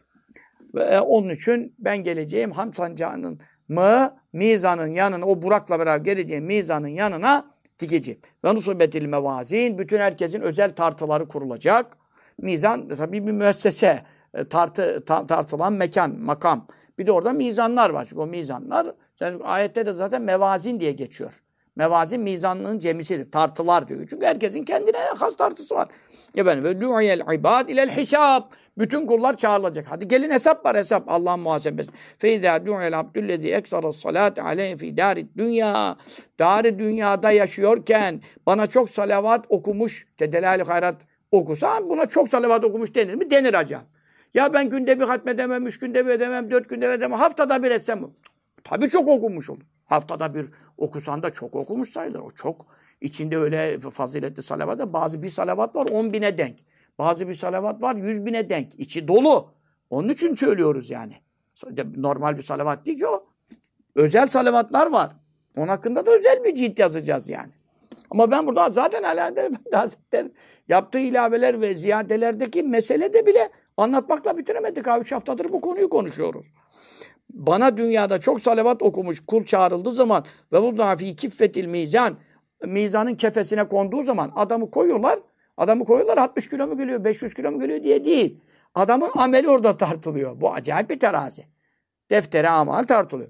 Ve onun için ben geleceğim Ham sancağının mizanın yanına, o Burak'la beraber geleceğim mizanın yanına dikeceğim. Ve nusubetil mevazin, bütün herkesin özel tartıları kurulacak. Mizan tabii bir müessese, tartılan mekan, makam. Bir de orada mizanlar var. Çünkü o mizanlar, ayette de zaten mevazin diye geçiyor. Mevazin mizanlığın cemisidir. Tartılar diyor. Çünkü herkesin kendine has tartısı var. Efendim ve du'iyel ibad ilel hisab. Bütün kullar çağrılacak. Hadi gelin hesap var hesap. Allah'ın muhasebesi. Fe izâ du'iyel abdüllezî eksara salât aleyhi fî dârid dünya. Dar-ı dünyada yaşıyorken bana çok salavat okumuş. Delal-i Hayrat okusa buna çok salavat okumuş denir mi? Denir hocam. Ya ben günde bir hatmedemem, 3 günde bir edemem, 4 günde bir edemem, haftada bir etsem. Tabii çok okumuş olur. Haftada bir okusan da çok okumuş sayılır. O çok. İçinde öyle faziletli salavat var. Bazı bir salavat var 10.000'e denk. Bazı bir salavat var 100.000'e denk. İçi dolu. Onun için söylüyoruz yani. Normal bir salavat değil ki o. Özel salavatlar var. Onun hakkında da özel bir cilt yazacağız yani. Ama ben burada zaten Ali Eder Efendi Hazretleri yaptığı ilaveler ve ziyadelerdeki mesele de bile anlatmakla bitiremedik. 3 haftadır bu konuyu konuşuyoruz. Bana dünyada çok salavat okumuş kul çağrıldığı zaman ve bu zafi kiffetil mizan, mizanın kefesine konduğu zaman adamı koyuyorlar 60 kilo mu geliyor 500 kilo mu geliyor diye değil. Adamın ameli orada tartılıyor. Bu acayip bir terazi. Deftere amal tartılıyor.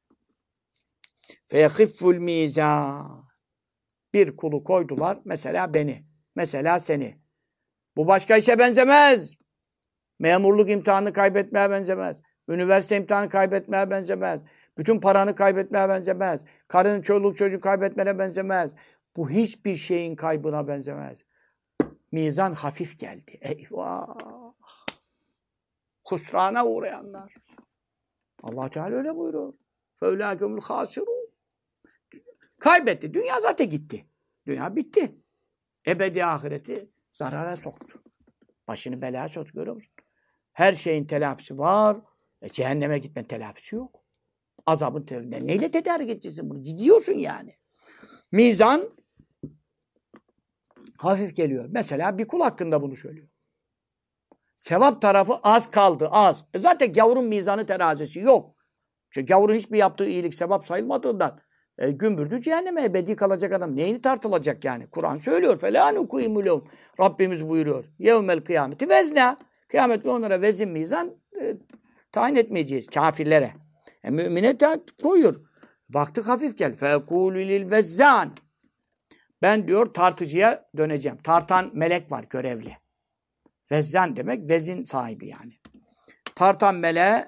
Feyehifful mizan. Bir kulu koydular mesela beni, mesela seni. Bu başka işe benzemez. Memurluk imtihanını kaybetmeye benzemez. Üniversite imtihanı kaybetmeye benzemez. Bütün paranı kaybetmeye benzemez. Karının çoluk çocuk kaybetmene benzemez. Bu hiçbir şeyin kaybına benzemez. Mizan hafif geldi. Eyvah! Husrana uğrayanlar. Allah Teala öyle buyuruyor. فَاُولَٰئِكُمُ الْخَاسِرُونَ Kaybetti. Dünya zaten gitti. Dünya bitti. Ebedi ahireti zarara soktu. Başını belaya soktu, görüyor musun? Her şeyin telafisi var. Cehenneme gitmenin telafisi yok. Azabın telafisi. Neyle tedarik edeceksin bunu? Gidiyorsun yani. Mizan hafif geliyor. Mesela bir kul hakkında bunu söylüyor. Sevap tarafı az kaldı, az. Zaten gavurun mizanı terazisi yok. Çünkü gavurun hiçbir yaptığı iyilik sevap sayılmadığından gümbürdü cehenneme ebedi kalacak adam. Neyini tartılacak yani? Kur'an söylüyor. فَلَا نُقُيمُ لَهُمْ Rabbimiz buyuruyor. يَوْمَ الْقِيَامَةِ vezna. Kıyamet günü onlara vezin mizan tayin etmeyeceğiz kafirlere. Mümine koyuyor. Baktık hafif gel. فَاَقُولُ لِلْوَزَّانِ Ben diyor tartıcıya döneceğim. Tartan melek var görevli. Vezzan demek vezin sahibi yani. Tartan meleğe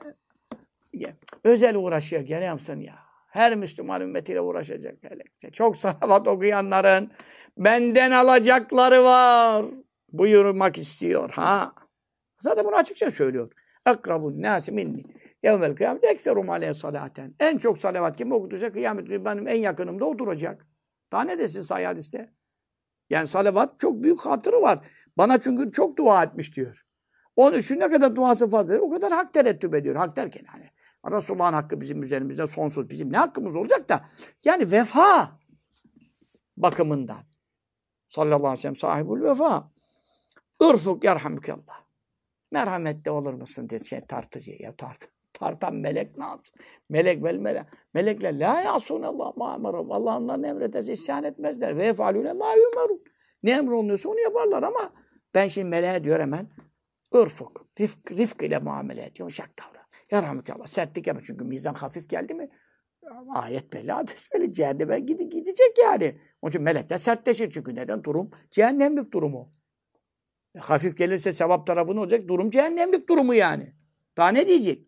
özel uğraşıyor. Görüyor musun ya? Her Müslüman ümmetiyle uğraşacak. Çok salavat okuyanların benden alacakları var. Buyurmak istiyor. Ha. Zaten bunu açıkça söylüyor. Akrabun nâsi minni. Yevmel kıyamet ekserum aleyhe salaten. En çok salavat kim okuduysa kıyamet günü benim en yakınımda oturacak. Daha ne desin sahih hadiste? Yani salavat çok büyük hatırı var. Bana çünkü çok dua etmiş diyor. Onun için ne kadar duası fazla o kadar hak terettüp ediyor. Hak derken hani Resulullah'ın hakkı bizim üzerimizde sonsuz. Bizim ne hakkımız olacak da yani vefa bakımından. Sallallahu aleyhi ve sellem sahibul vefa. Irfuk yerhamükallah. Merhametli olur musun diye tartıcıya. Ya tartan melek ne yapsın? Melekler la yasunallah ma emarum. Allah onların emrederse isyan etmezler. Ve yefalune ma yumerun. Ne emrolunuyorsa onu yaparlar ama ben şimdi meleğe diyor hemen ırfuk. Rifk ile muamele ediyor. Yumuşak davran. Yarhamdülillah. Sertlik yapar. Çünkü mizan hafif geldi mi? Ayet belli, hadis belli. Cehenneme gidecek yani. Onun için melek de sertleşir. Çünkü neden? Durum cehennemlik durumu. Hafif gelirse sevap tarafı ne olacak? Durum cehennemlik durumu yani. Daha ne diyecek?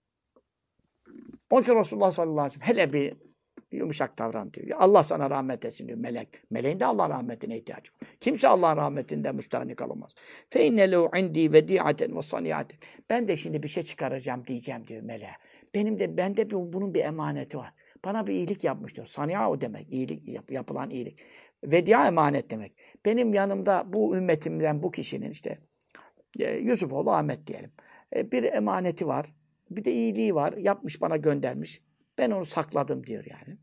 Onun için Resulullah sallallahu aleyhi ve sellem hele bir yumuşak davran diyor. Allah sana rahmet etsin diyor melek. Meleğin de Allah rahmetine ihtiyacı var. Kimse Allah'ın rahmetinden müstahni kalamaz. Fe inne lehu indi vedi'aten ve sani'aten. Ben de şimdi bir şey çıkaracağım diyeceğim diyor meleğe. Bende bunun bir emaneti var. Bana bir iyilik yapmış diyor. Sani'a o demek. İyilik, yapılan iyilik. Vedia emanet demek. Benim yanımda bu ümmetimden bu kişinin işte Yusufoğlu Ahmet diyelim. Bir emaneti var. Bir de iyiliği var. Yapmış bana göndermiş. Ben onu sakladım diyor yani.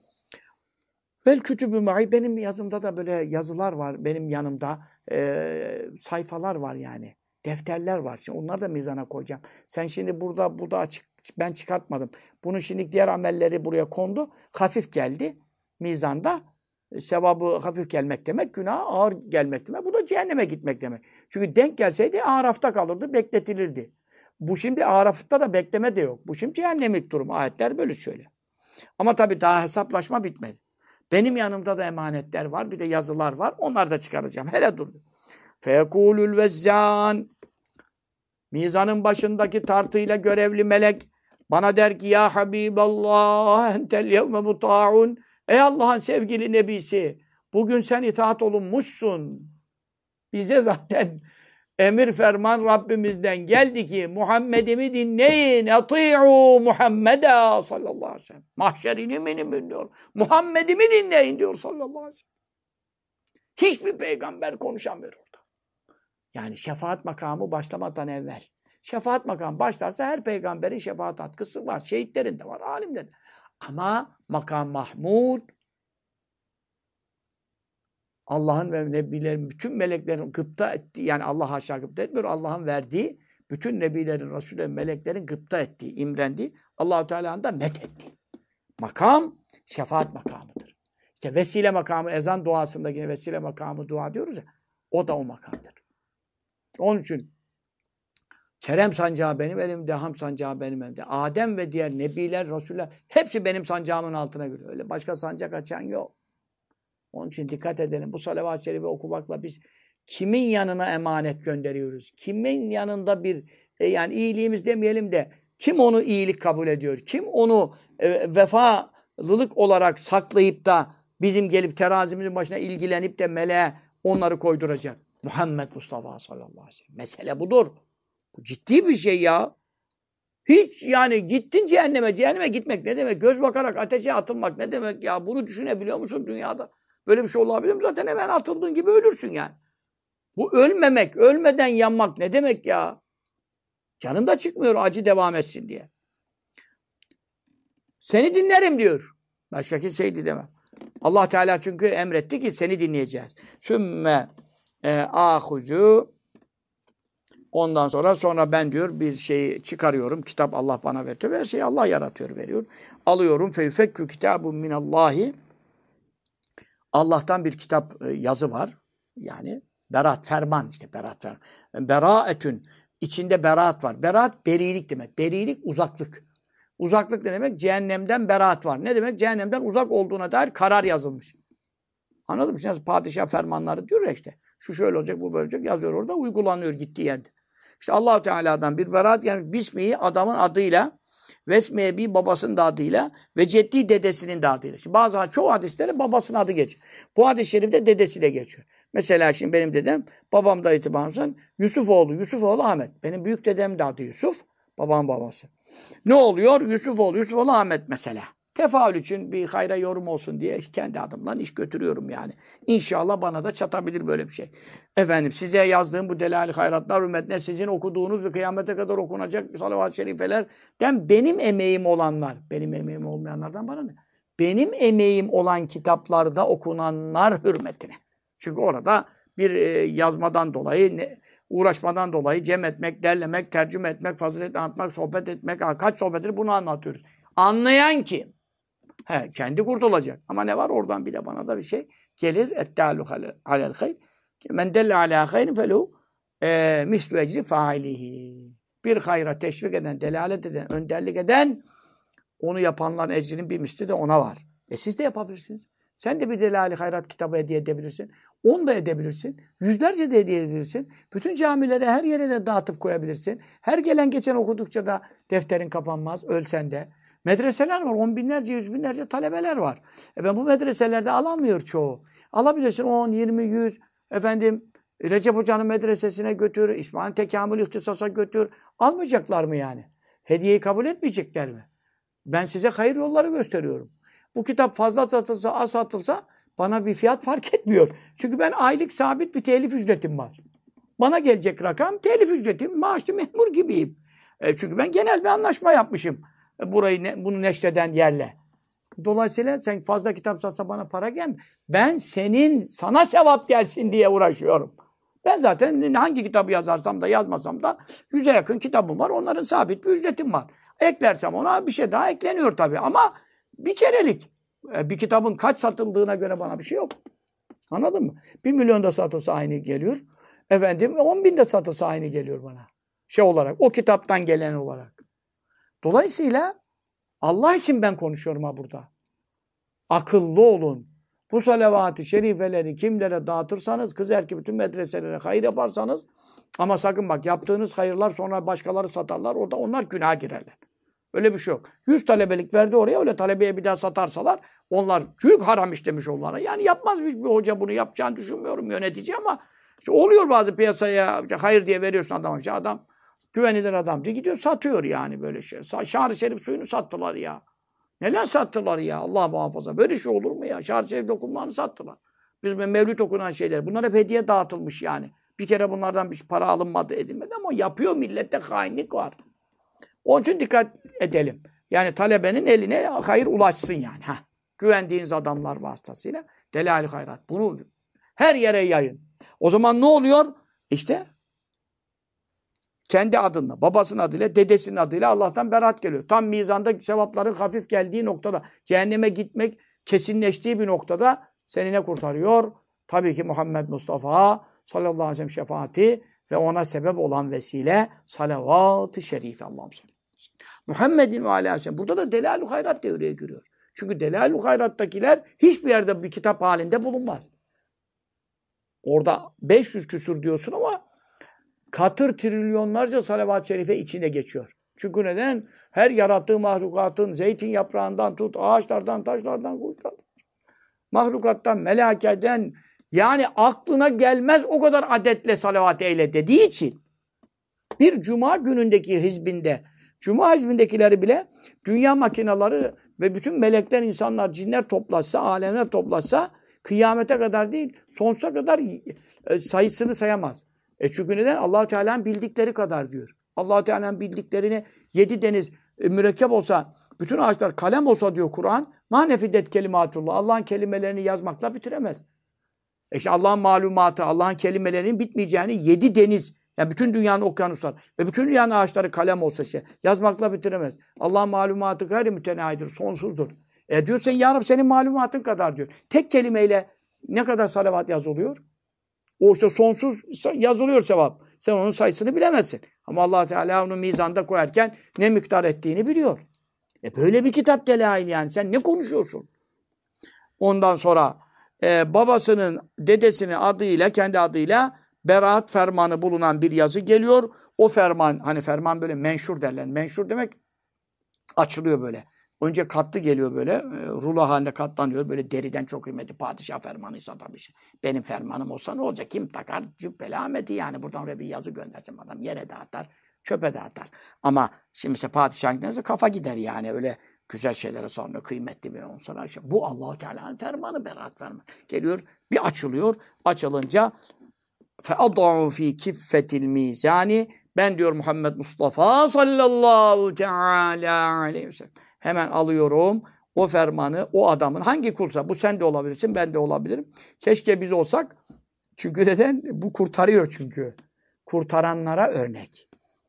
Vel kütübü ma'i benim yazımda da böyle yazılar var. Benim yanımda sayfalar var yani. Defterler var. Şimdi onları da mizana koyacağım. Sen şimdi burada açık ben çıkartmadım. Bunun şimdi diğer amelleri buraya kondu. Hafif geldi. Mizanda sevabı hafif gelmek demek, günah ağır gelmek demek. Bu da cehenneme gitmek demek. Çünkü denk gelseydi Araf'ta kalırdı, bekletilirdi. Bu şimdi Araf'ta da bekleme de yok. Bu şimdi cehennemlik durum. Ayetler böyle şöyle. Ama tabii daha hesaplaşma bitmedi. Benim yanımda da emanetler var. Bir de yazılar var. Onları da çıkaracağım. Hele dur. Feyekulül vezzan. Mizanın başındaki tartıyla görevli melek bana der ki ya Habiballah entel yevme muta'un. Ey Allah'ın sevgili nebisi. Bugün sen itaat olunmuşsun. Bize zaten emir ferman Rabbimizden geldi ki Muhammed'imi dinleyin. Ati'u Muhammed'a sallallahu aleyhi ve sellem. Mahşerini benim diyor. Muhammed'imi dinleyin diyor sallallahu aleyhi ve sellem. Hiçbir peygamber konuşamıyor orada. Yani şefaat makamı başlamadan evvel. Şefaat makamı başlarsa her peygamberin şefaat hakkısı var. Şehitlerin de var, alimlerin de. Ama makam Mahmud Allah'ın ve nebilerin, bütün meleklerin gıpta ettiği, yani Allah haşa gıpta etmiyor, Allah'ın verdiği, bütün nebilerin, Resullerin, meleklerin gıpta ettiği, imrendiği, Allah-u Teala'nın da methettiği. Makam, şefaat makamıdır. İşte vesile makamı, ezan duasındaki vesile makamı dua diyoruz ya, o da o makamdır. Onun için Kerem sancağı benim elimde, ham sancağı benim elimde. Adem ve diğer nebiler, Resuller hepsi benim sancağımın altına giriyor. Öyle başka sancak açan yok. Onun için dikkat edelim. Bu salavat-ı şerifi okumakla biz kimin yanına emanet gönderiyoruz? Kimin yanında bir yani iyiliğimiz demeyelim de Kim onu iyilik kabul ediyor? Kim onu vefalılık olarak saklayıp da bizim gelip terazimizin başına ilgilenip de meleğe onları koyduracak? Muhammed Mustafa sallallahu aleyhi ve sellem. Mesele budur. Bu ciddi bir şey ya. Hiç yani gittin cehenneme. Cehenneme gitmek ne demek? Göz bakarak ateşe atılmak ne demek ya? Bunu düşünebiliyor musun dünyada? Böyle bir şey olabilir mi? Zaten hemen atıldığın gibi ölürsün yani. Bu ölmemek, ölmeden yanmak ne demek ya? Canın da çıkmıyor acı devam etsin diye. Seni dinlerim diyor. Başka kimseydi demem. Allah Teala çünkü emretti ki seni dinleyeceğiz. Sümme ahuzu. Ondan sonra ben diyor bir şeyi çıkarıyorum. Kitap Allah bana veriyor. Her şeyi Allah yaratıyor, veriyor. Alıyorum. Feyfekkü kitabun minallahi. Allah'tan bir kitap yazı var. Yani berat, ferman işte berat, ferman. Beraetün. İçinde beraat var. Beraat berilik demek. Berilik uzaklık. Uzaklık ne demek? Cehennemden beraat var. Ne demek? Cehennemden uzak olduğuna dair karar yazılmış. Anladın mı? Şimdi padişah fermanları diyor ya işte. Şu şöyle olacak, bu böyle olacak yazıyor orada. Uygulanıyor gittiği yerde. İşte Allah Teala'dan bir beraat yani Bismi'yi adamın adıyla, Vesmiye bir babasının da adıyla ve Ceddi dedesinin de adıyla. Şimdi çoğu hadislerde babasının adı geçiyor. Bu hadis-i şerifte dedesiyle geçiyor. Mesela şimdi benim dedem, babam da itibarımızdan Yusufoğlu Ahmet. Benim büyük dedem de adı Yusuf, babam babası. Ne oluyor? Yusufoğlu Ahmet mesela. Tefaül için bir hayra yorum olsun diye kendi adımdan iş götürüyorum yani. İnşallah bana da çatabilir böyle bir şey. Efendim size yazdığım bu Delal-i Hayratlar hürmetine sizin okuduğunuz ve kıyamete kadar okunacak salavat-ı şerifelerden benim emeğim olanlar, benim emeğim olmayanlardan bana ne? Benim emeğim olan kitaplarda okunanlar hürmetine. Çünkü orada bir yazmadan dolayı, uğraşmadan dolayı cem etmek, derlemek, tercüme etmek, fazilet anlatmak, sohbet etmek, kaç sohbettir bunu anlatıyoruz. Anlayan kim? Kendi kurtulacak. Ama ne var? Oradan bir de bana da bir şey gelir. Ettâlu alel hayr. Men delle alâ hayrin feluhu mislu ecri failihi. Bir hayra teşvik eden, delalet eden, önderlik eden onu yapanların ecrinin bir misli de ona var. Siz de yapabilirsiniz. Sen de bir delali hayrat kitabı hediye edebilirsin. 10 da edebilirsin. Yüzlerce de hediye edebilirsin. Bütün camilere, her yere de dağıtıp koyabilirsin. Her gelen geçen okudukça da defterin kapanmaz. Ölsen de. Medreseler var. 10 binlerce, 100 binlerce talebeler var. Ben bu medreselerde alamıyor çoğu. Alabilirsin 10, 20, 100. Efendim Recep Hoca'nın medresesine götür. İsmail Tekamül İhtisas'a götür. Almayacaklar mı yani? Hediyeyi kabul etmeyecekler mi? Ben size hayır yolları gösteriyorum. Bu kitap fazla satılsa, az satılsa bana bir fiyat fark etmiyor. Çünkü ben aylık sabit bir telif ücretim var. Bana gelecek rakam telif ücretim, maaşlı memur gibiyim. Çünkü ben genel bir anlaşma yapmışım. Bunu neşreden yerle. Dolayısıyla sen fazla kitap satsa bana para gelmiyor. Ben sana sevap gelsin diye uğraşıyorum. Ben zaten hangi kitabı yazarsam da yazmasam da 100'e yakın kitabım var. Onların sabit bir ücretim var. Eklersem ona bir şey daha ekleniyor tabii ama bir kerelik. Bir kitabın kaç satıldığına göre bana bir şey yok. Anladın mı? 1 milyon da satılsa aynı geliyor. Efendim 10 bin de satılsa aynı geliyor bana. Şey olarak, o kitaptan gelen olarak. Dolayısıyla Allah için ben konuşuyorum ha burada. Akıllı olun. Bu salavat-ı şerifeleri kimlere dağıtırsanız, kız erkek bütün medreselere hayır yaparsanız ama sakın bak yaptığınız hayırlar sonra başkaları satarlar. Orada onlar günaha girerler. Öyle bir şey yok. 100 talebelik verdi oraya öyle talebeye bir daha satarsalar onlar büyük haram işlemiş onlara. Yani yapmaz bir hoca bunu yapacağını düşünmüyorum yönetici ama işte oluyor bazı piyasaya işte hayır diye veriyorsun adama. İşte adam güvenilir adam diye gidiyor satıyor yani böyle şey. Şar-ı Şerif suyunu sattılar ya. Neler sattılar ya Allah muhafaza. Böyle şey olur mu ya? Şar-ı Şerif dokunmanı sattılar. Biz mevlüt okunan şeyler. Bunlar hep hediye dağıtılmış yani. Bir kere bunlardan bir para alınmadı edilmedi ama yapıyor millette hainlik var. Onun için dikkat edelim. Yani talebenin eline hayır ulaşsın yani. Güvendiğiniz adamlar vasıtasıyla delal-i hayrat. Bunu her yere yayın. O zaman ne oluyor? İşte kendi adına, babasının adıyla, dedesinin adıyla Allah'tan berat geliyor. Tam mizanda sevapların hafif geldiği noktada, cehenneme gitmek kesinleştiği bir noktada seni ne kurtarıyor? Tabii ki Muhammed Mustafa sallallahu aleyhi ve sellem şefaati ve ona sebep olan vesile salavat-ı şerife Allah'ım sallallahu aleyhi ve sellem. Muhammedin ve aleyhi ve sellem. Burada da delal-i hayrat devreye giriyor. Çünkü delal-i hayrattakiler hiçbir yerde bir kitap halinde bulunmaz. Orada 500 küsur diyorsun ama katır trilyonlarca salavat-ı şerife içinde geçiyor. Çünkü neden? Her yarattığı mahlukatın zeytin yaprağından tut, ağaçlardan, taşlardan, kuşlardan, mahlukattan, melekeden yani aklına gelmez o kadar adetle salavat eyle dediği için bir cuma günündeki hizbinde, cuma hizbindekileri bile dünya makineleri ve bütün melekler, insanlar, cinler toplaşsa, alemler toplaşsa kıyamete kadar değil, sonsuza kadar sayısını sayamaz. Çünkü neden? Allah Teala'nın bildikleri kadar diyor. Allah Teala'nın bildiklerini 7 deniz mürekkep olsa, bütün ağaçlar kalem olsa diyor Kur'an, ma nefidet kelimatullah. Allah'ın kelimelerini yazmakla bitiremez. İşte Allah'ın malumatı, Allah'ın kelimelerinin bitmeyeceğini 7 deniz, yani bütün dünyanın okyanusları ve bütün dünyanın ağaçları kalem olsa yazmakla bitiremez. Allah'ın malumatı gayri mütenahidir, sonsuzdur. Diyorsan ya Rabbi senin malumatın kadar diyor. Tek kelimeyle ne kadar salavat yazılıyor? O işte sonsuz yazılıyor sevap. Sen onun sayısını bilemezsin. Ama Allah Teala onu mizanda koyarken ne miktar ettiğini biliyor. Böyle bir kitap delail yani. Sen ne konuşuyorsun? Ondan sonra babasının, dedesinin adıyla, kendi adıyla beraat fermanı bulunan bir yazı geliyor. O ferman, hani ferman böyle menşur derler. Menşur demek açılıyor böyle. Önce katlı geliyor böyle. Rulo halinde katlanıyor. Böyle deriden çok kıymetli. Padişah fermanıysa tabii. Benim fermanım olsa ne olacak? Kim takar? Cübbeli Ahmet'i yani. Buradan oraya bir yazı göndersem adam yere dağıtar. Çöpe dağıtar. Ama şimdi mesela padişah giderse kafa gider yani. Öyle güzel şeylere sonra kıymetli bir sonra. İşte bu Allah-u Teala'nın fermanı, beraat fermanı. Geliyor, bir açılıyor. Açılınca فَاَضَعُوا ف۪ي كِفَّةِ الْمِيزَانِ ben diyor Muhammed Mustafa sallallahu teala aleyhi ve sellem. Hemen alıyorum o fermanı, o adamın hangi kulsa, bu sen de olabilirsin, ben de olabilirim. Keşke biz olsak. Çünkü neden? Bu kurtarıyor çünkü. Kurtaranlara örnek.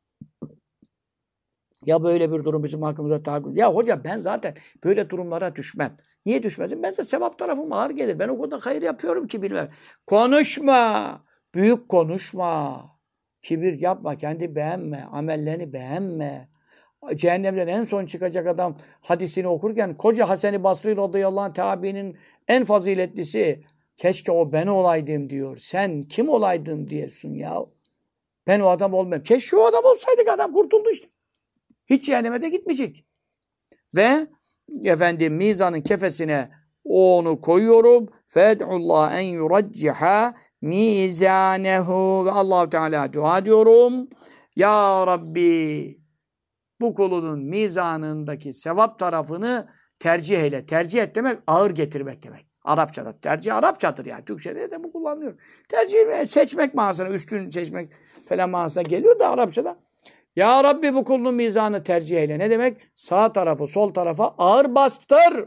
Ya böyle bir durum bizim hakkımızda tahakkuk. Ya hoca ben zaten böyle durumlara düşmem. Niye düşmezim? Ben size sevap tarafım ağır gelir. Ben o kadar hayır yapıyorum ki bilmem. Konuşma. Büyük konuşma. Kibir yapma. Kendi beğenme. Amellerini beğenme. Cehennemden en son çıkacak adam hadisini okurken koca Hasan-ı Basri radıyallahu anh tabiinin en faziletlisi keşke o ben olaydım diyor. Sen kim olaydın diyorsun ya. Ben o adam olmayayım. Keşke o adam olsaydık, adam kurtuldu işte. Hiç cehenneme de gitmeyecek. Ve efendim mizanın kefesine onu koyuyorum. Fed'ullah en yuracciha mizanehu ve Allah Teala dua diyorum. Ya Rabbi bu kulunun mizanındaki sevap tarafını tercih eyle. Tercih et demek ağır getirmek demek. Arapçada. Tercih Arapçadır yani. Türkçede de bu kullanılıyor. Tercih seçmek manasına, üstün seçmek falan manasına geliyor da Arapçada. Ya Rabbi bu kulunun mizanı tercih eyle. Ne demek? Sağ tarafı, sol tarafa ağır bastır.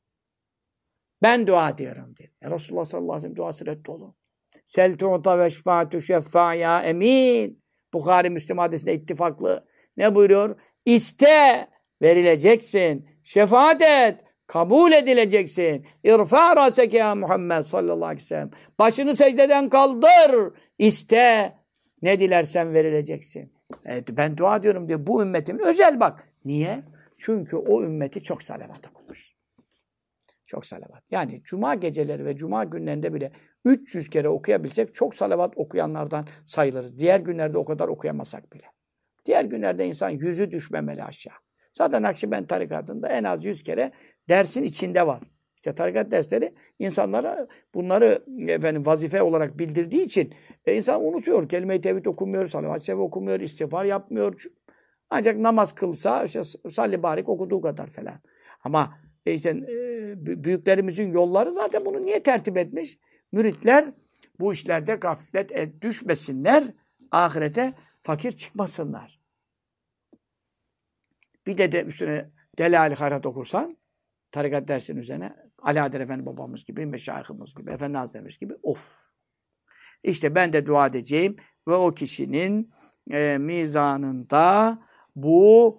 Ben dua ediyorum diye. Resulullah sallallahu aleyhi ve sellem duası reddolur. Sel tu'ta ve şefaatü şeffa ya emin. Bukhari Müslim hadisinde ittifaklı. Ne buyuruyor? İste, verileceksin. Şefaat et, kabul edileceksin. İrfa raseke ya Muhammed sallallahu aleyhi ve sellem. Başını secdeden kaldır. İste, ne dilersen verileceksin. Evet, ben dua ediyorum diyor. Bu ümmetimin özel bak. Niye? Çünkü o ümmeti çok salavat okumuş. Çok salavat. Yani cuma geceleri ve cuma günlerinde bile 300 kere okuyabilsek çok salavat okuyanlardan sayılırız. Diğer günlerde o kadar okuyamasak bile. Diğer günlerde insan yüzü düşmemeli aşağı. Zaten Nakşibend tarikatında en az 100 kere dersin içinde var. İşte tarikat dersleri insanlara bunları vazife olarak bildirdiği için insan unutuyor. Kelime-i tevhid okumuyor, salavat-ı şerif okumuyor, istiğfar yapmıyor. Ancak namaz kılsa işte salli barik okuduğu kadar falan. Ama büyüklerimizin yolları zaten bunu niye tertip etmiş? Müritler bu işlerde gaflet düşmesinler, ahirete fakir çıkmasınlar. Bir de üstüne Delal-i Hayrat okursan, tarikat dersinin üzerine Ali Adel Efendi babamız gibi, meşayihimiz gibi, Efendi Hazretlerimiz gibi İşte ben de dua edeceğim ve o kişinin mizanında bu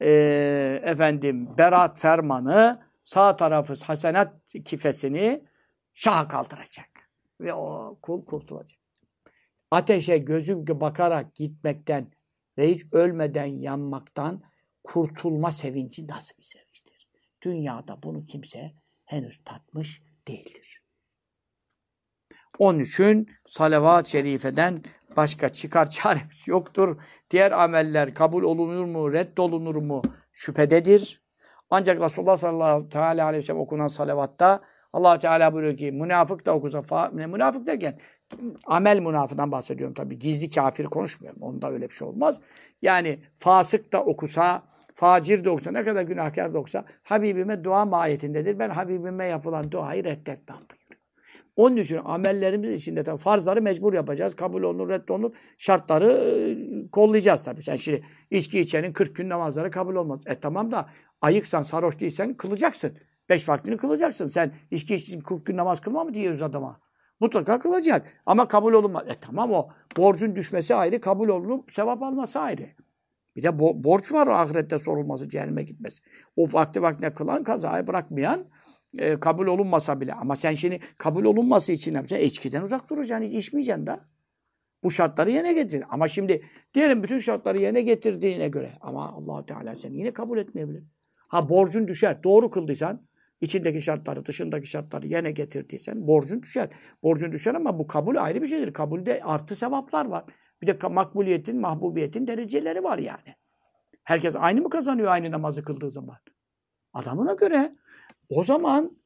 beraat fermanı sağ tarafı hasenat kifesini şaha kaldıracak. Ve o kul kurtulacak. Ateşe gözü bakarak gitmekten ve hiç ölmeden yanmaktan kurtulma sevinci nasıl bir sevinçtir? Dünyada bunu kimse henüz tatmış değildir. Onun için salavat-ı şerifeden başka çıkar çaremiz yoktur. Diğer ameller kabul olunur mu, reddolunur mu şüphededir. Ancak Resulullah sallallahu aleyhi ve sellem okunan salavatta Allah Teala buyuruyor ki münafık da okusa, münafık derken amel münafıktan bahsediyorum tabii. Gizli kafir konuşmuyorum. Onda öyle bir şey olmaz. Yani fasık da okusa, facir de okusa, ne kadar günahkar da okusa Habibime dua mahiyetindedir. Ben Habibime yapılan duayı reddetmem buyuruyor. Onun için amellerimiz içinde tabii farzları mecbur yapacağız. Kabul olunur, reddolunur. Şartları kollayacağız tabii. Sen şimdi içki içenin 40 gün namazları kabul olmaz. Tamam da ayıksan, sarhoş değilsen kılacaksın. 5 vaktini kılacaksın. Sen içki içtin 40 gün namaz kılma mı diyoruz adama? Mutlaka kılacak. Ama kabul olunmaz. Tamam o. Borcun düşmesi ayrı, kabul olunup sevap alması ayrı. Bir de borç var ahirette sorulması, cehenneme gitmesi. O vakti vaktine kılan, kazayı bırakmayan kabul olunmasa bile. Ama sen şimdi kabul olunması için ne yapacaksın? İçkiden uzak duracaksın. Hiç içmeyeceksin da. Bu şartları yerine getir. Ama şimdi diyelim bütün şartları yerine getirdiğine göre. Ama Allah Teala seni yine kabul etmeyebilir. Ha borcun düşer. Doğru kıldıysan, içindeki şartları, dışındaki şartları yerine getirdiysen borcun düşer. Borcun düşer ama bu kabul ayrı bir şeydir. Kabulde artı sevaplar var. Bir de makbuliyetin, mahbubiyetin dereceleri var yani. Herkes aynı mı kazanıyor aynı namazı kıldığı zaman? Adamına göre. O zaman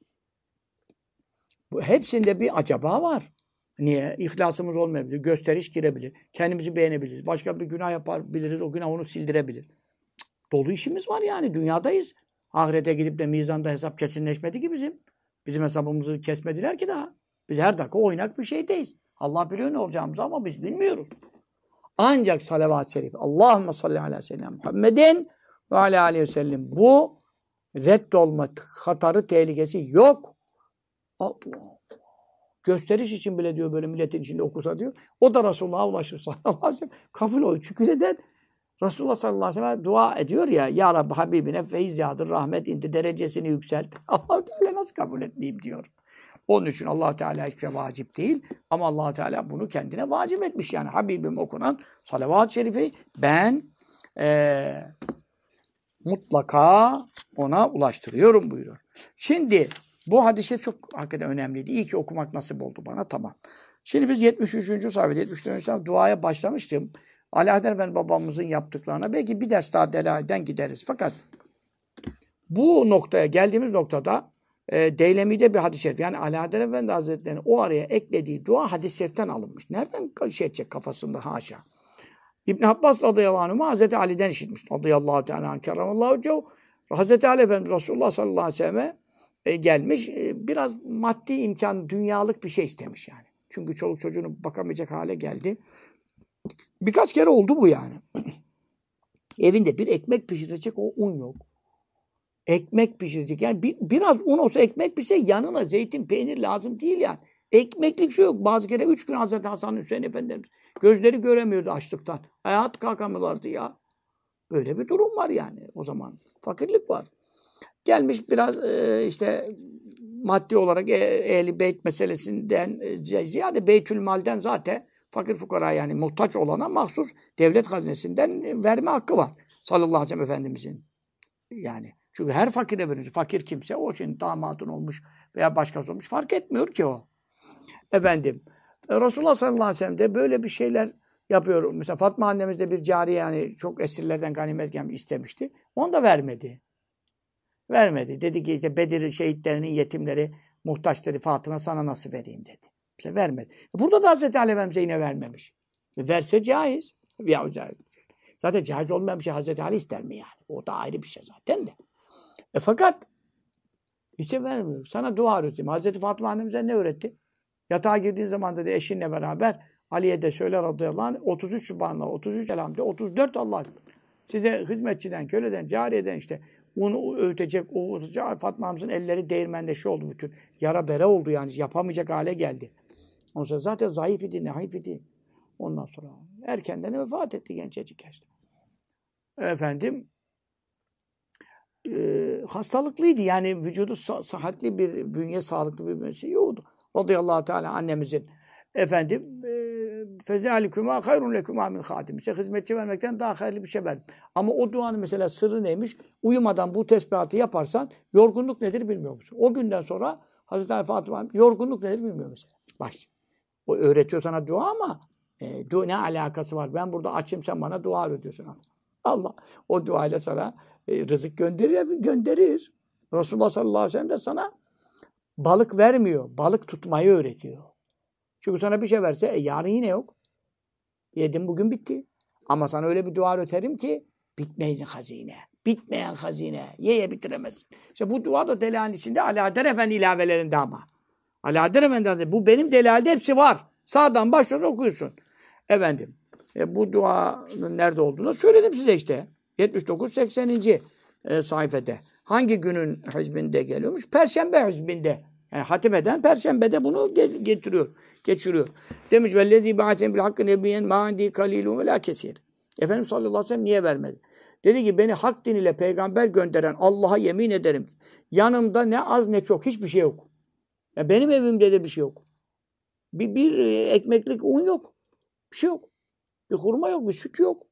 hepsinde bir acaba var. Niye? İhlasımız olmayabilir. Gösteriş girebilir. Kendimizi beğenebiliriz. Başka bir günah yapabiliriz. O günah onu sildirebilir. Dolu işimiz var yani. Dünyadayız. Ahirete gidip de mizanda hesap kesinleşmedi ki bizim. Bizim hesabımızı kesmediler ki daha. Biz her dakika oynak bir şeydeyiz. Allah biliyor ne olacağımızı ama biz bilmiyoruz. Ancak salavat-ı şerif. Allahümme salli ala seyyidina Muhammedin ve ala aleyhi ve sellem. Bu reddolma hatarı, tehlikesi yok. Allah. Gösteriş için bile diyor böyle milletin içinde okusa diyor. O da Resulullah'a ulaşır sallallahu aleyhi ve sellem. Kabul olur. Çünkü neden? Resulullah sallallahu aleyhi ve sellem dua ediyor ya. Ya Rabbi Habibine feyiz yağdır, rahmet indi, derecesini yükselt. Allah Teala nasıl kabul etmeyeyim diyor. Onun için Allah Teala hiçbir şey vacip değil. Ama Allah Teala bunu kendine vacip etmiş. Yani Habibim okunan salavat-ı şerifi ben mutlaka ona ulaştırıyorum buyuruyor. Şimdi bu hadis-i çok hakikaten önemliydi. İyi ki okumak nasip oldu bana. Tamam. Şimdi biz 73. sayfada 74. sayfada duaya başlamıştım. Alaaddin Efendi babamızın yaptıklarına belki bir ders daha Delali'den gideriz. Fakat bu noktaya geldiğimiz noktada Deylemi'de bir hadis-i şerif. Yani Alaaddin Efendi Hazretleri'nin o araya eklediği dua hadis-i şeriften alınmış. Nereden şey edecek kafasında haşa. İbn Abbas radıyallahu anh Hazreti Ali'den işitmiş. Radıyallahu teala anh kerramallahu cehu. Hazreti Ali Efendi Resulullah sallallahu aleyhi ve selleme gelmiş. Biraz maddi imkan, dünyalık bir şey istemiş yani. Çünkü çoluk çocuğunu bakamayacak hale geldi. Birkaç kere oldu bu yani. Evinde bir ekmek pişirecek o un yok. Ekmek pişirecek. Yani biraz un olsa ekmek pişse yanına zeytin, peynir lazım değil yani. Ekmeklik şey yok. Bazı kere 3 gün Hazreti Hasan Hüseyin Efendimiz gözleri göremiyordu açlıktan. Hayat kalkamıyorlardı ya. Böyle bir durum var yani o zaman. Fakirlik var. Gelmiş biraz işte maddi olarak ehli beyt meselesinden ziyade beytülmalden zaten fakir fukara yani muhtaç olana mahsus devlet hazinesinden verme hakkı var. Sallallahu aleyhi ve sellem Efendimizin. Yani çünkü her fakire verir. Fakir kimse o şimdi damadın olmuş veya başkası olmuş fark etmiyor ki o. Efendim Resulullah sallallahu aleyhi ve sellem de böyle bir şeyler yapıyor. Mesela Fatma annemiz de bir cariye yani çok esirlerden ganimet gelmiş istemişti. Onu da vermedi. Vermedi. Dedi ki işte Bedir şehitlerinin yetimleri, muhtaçları Fatıma sana nasıl vereyim dedi. İşte vermedi. Burada da Hazreti Ali Efendimiz'e yine vermemiş. Verse caiz. Ya, caiz. Zaten caiz olmayan bir şey Hazreti Ali ister mi yani? O da ayrı bir şey zaten de. Fakat işte vermiyor. Sana dua öğreteyim. Hazreti Fatıma annemize ne öğretti? Yatağa girdiğin zaman dedi eşinle beraber Ali'ye de söyle radıyallahu anh 33 Sübhanallah, 33 Elhamdülillah, 34 Allah. Size hizmetçiden, köleden, cariyeden işte onu öğütecek, o Fatma Hanım'ın elleri değirmende şey oldu bütün. Yara bere oldu yani. Yapamayacak hale geldi. Ondan sonra zaten zayıf idi, naif idi. Ondan sonra erkenden vefat etti gencecik yaşta. Efendim hastalıklıydı. Yani vücudu sıhhatli bir bünye, sağlıklı bir şey yoktu. Radıyallahu teala annemizin efendim fezâlikümâ hayrun lekümâ min hâdim. Size hizmetçi vermekten daha hayırlı bir şey verdim. Ama o duanın mesela sırrı neymiş? Uyumadan bu tesbihatı yaparsan yorgunluk nedir bilmiyor musun? O günden sonra Hazreti Ali Fatıma yorgunluk nedir bilmiyor mesela. Bak o öğretiyor sana dua ama Ne alakası var? Ben burada açım, sen bana dua öğretiyorsun. Allah o duayla sana rızık gönderir. Resulullah sallallahu aleyhi ve sellem de sana balık vermiyor. Balık tutmayı öğretiyor. Çünkü sana bir şey verse yarın yine yok. Yedim bugün bitti. Ama sana öyle bir dua öğretirim ki bitmeyen hazine. Bitmeyen hazine. Ye bitiremezsin. İşte bu dua da Delal'in içinde Alaeddin Efendi ilavelerinde ama. Alaeddin Efendi bu benim Delal'de hepsi var. Sağdan başlıyorsun okuyorsun. Efendim. Bu duanın nerede olduğunu söyledim size işte. 79-80. Sayfede. Hangi günün hizbinde geliyormuş? Perşembe hizbinde. Yani hatim eden Perşembe'de bunu geçiriyor. Demiş vellezî ba'asen bil hakkı nebiyyen ma'indi kalilun ve la kesir. Efendimiz sallallahu aleyhi ve sellem niye vermedi? Dedi ki beni hak diniyle peygamber gönderen Allah'a yemin ederim. Yanımda ne az ne çok hiçbir şey yok. Ya benim evimde de bir şey yok. Bir ekmeklik un yok. Bir şey yok. Bir hurma yok, bir süt yok.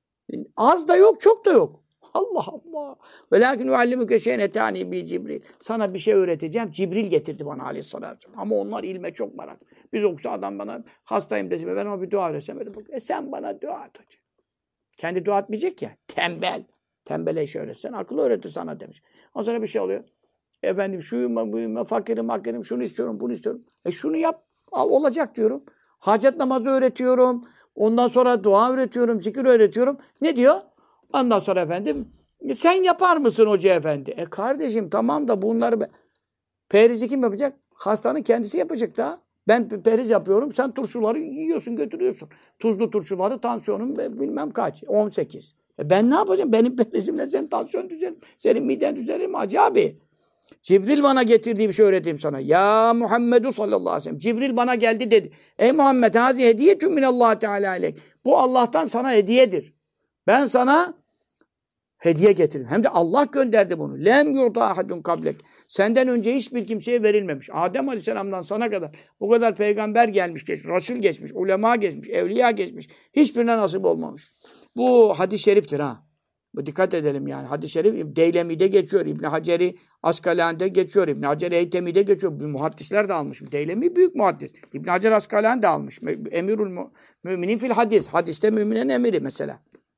Az da yok, çok da yok. Allah Allah. Velakin uallimuke şey'en etani bi Cibril. Sana bir şey öğreteceğim. Cibril getirdi bana aleyhissalatü vesselam. Ama onlar ilme çok merak. Biz okusa adam bana hastayım dedim. Ben ona bir dua öğretsem. Sen bana dua et hocam. Kendi dua etmeyecek ya. Tembel. Tembele iş öğretsen akıl öğretir sana demiş. Ondan sonra bir şey oluyor. Efendim şuyum buyum fakirim şunu istiyorum bunu istiyorum. Şunu yap. Olacak diyorum. Hacet namazı öğretiyorum. Ondan sonra dua öğretiyorum. Zikir öğretiyorum. Ne diyor? Ondan sonra efendim sen yapar mısın hoca efendi? Kardeşim tamam da bunları perizi kim yapacak? Hastanın kendisi yapacak da. Ben periz yapıyorum. Sen turşuları yiyorsun götürüyorsun. Tuzlu turşuları tansiyonun bilmem kaç. 18. Ben ne yapacağım? Benim perizimle senin tansiyon düzelir. Senin miden düzelir mi? Hacı abi. Cibril bana getirdiği bir şey öğreteyim sana. Ya Muhammedu sallallahu aleyhi ve sellem. Cibril bana geldi dedi. Ey Muhammed hazi hediyetun minallah teala aleyk. Bu Allah'tan sana hediyedir. Ben sana hediye getirdim. Hem de Allah gönderdi bunu. Lem yu'ta ahadun kablek. Senden önce hiçbir kimseye verilmemiş. Adem Aleyhisselam'dan sana kadar bu kadar peygamber gelmiş, Resul geçmiş, ulema geçmiş, evliya geçmiş. Hiçbirine nasip olmamış. Bu hadis-i şeriftir ha. Bu dikkat edelim yani. Hadis-i şerif Deylemi'de geçiyor. İbn Hacer-i Askalani'de geçiyor. İbn Hacer Eytemi'de geçiyor. Bu muhaddisler de almış. Deylemi büyük muhaddis. İbn Hacer Askalani de almış. Emirül Müminin fil hadis. Hadiste müminin emiri mesela.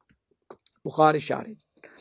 Bukhari şerhi.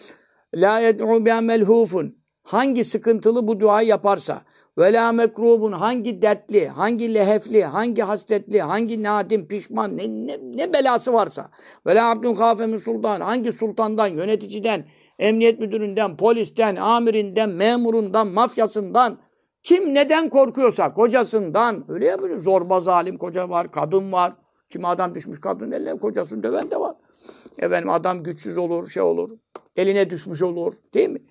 La yed'u bi melhufun. Hangi sıkıntılı bu duayı yaparsa ve la mekrubun hangi dertli, hangi lehefli, hangi hasretli, hangi nadim, pişman ne belası varsa ve la abdun khafemin sultan hangi sultandan, yöneticiden, emniyet müdüründen, polisten, amirinden, memurundan, mafyasından kim neden korkuyorsa kocasından öyle ya böyle zorba zalim koca var, kadın var. Kimi adam düşmüş kadın eline kocasını döven de var. Efendim adam güçsüz olur, şey olur. Eline düşmüş olur. Değil mi?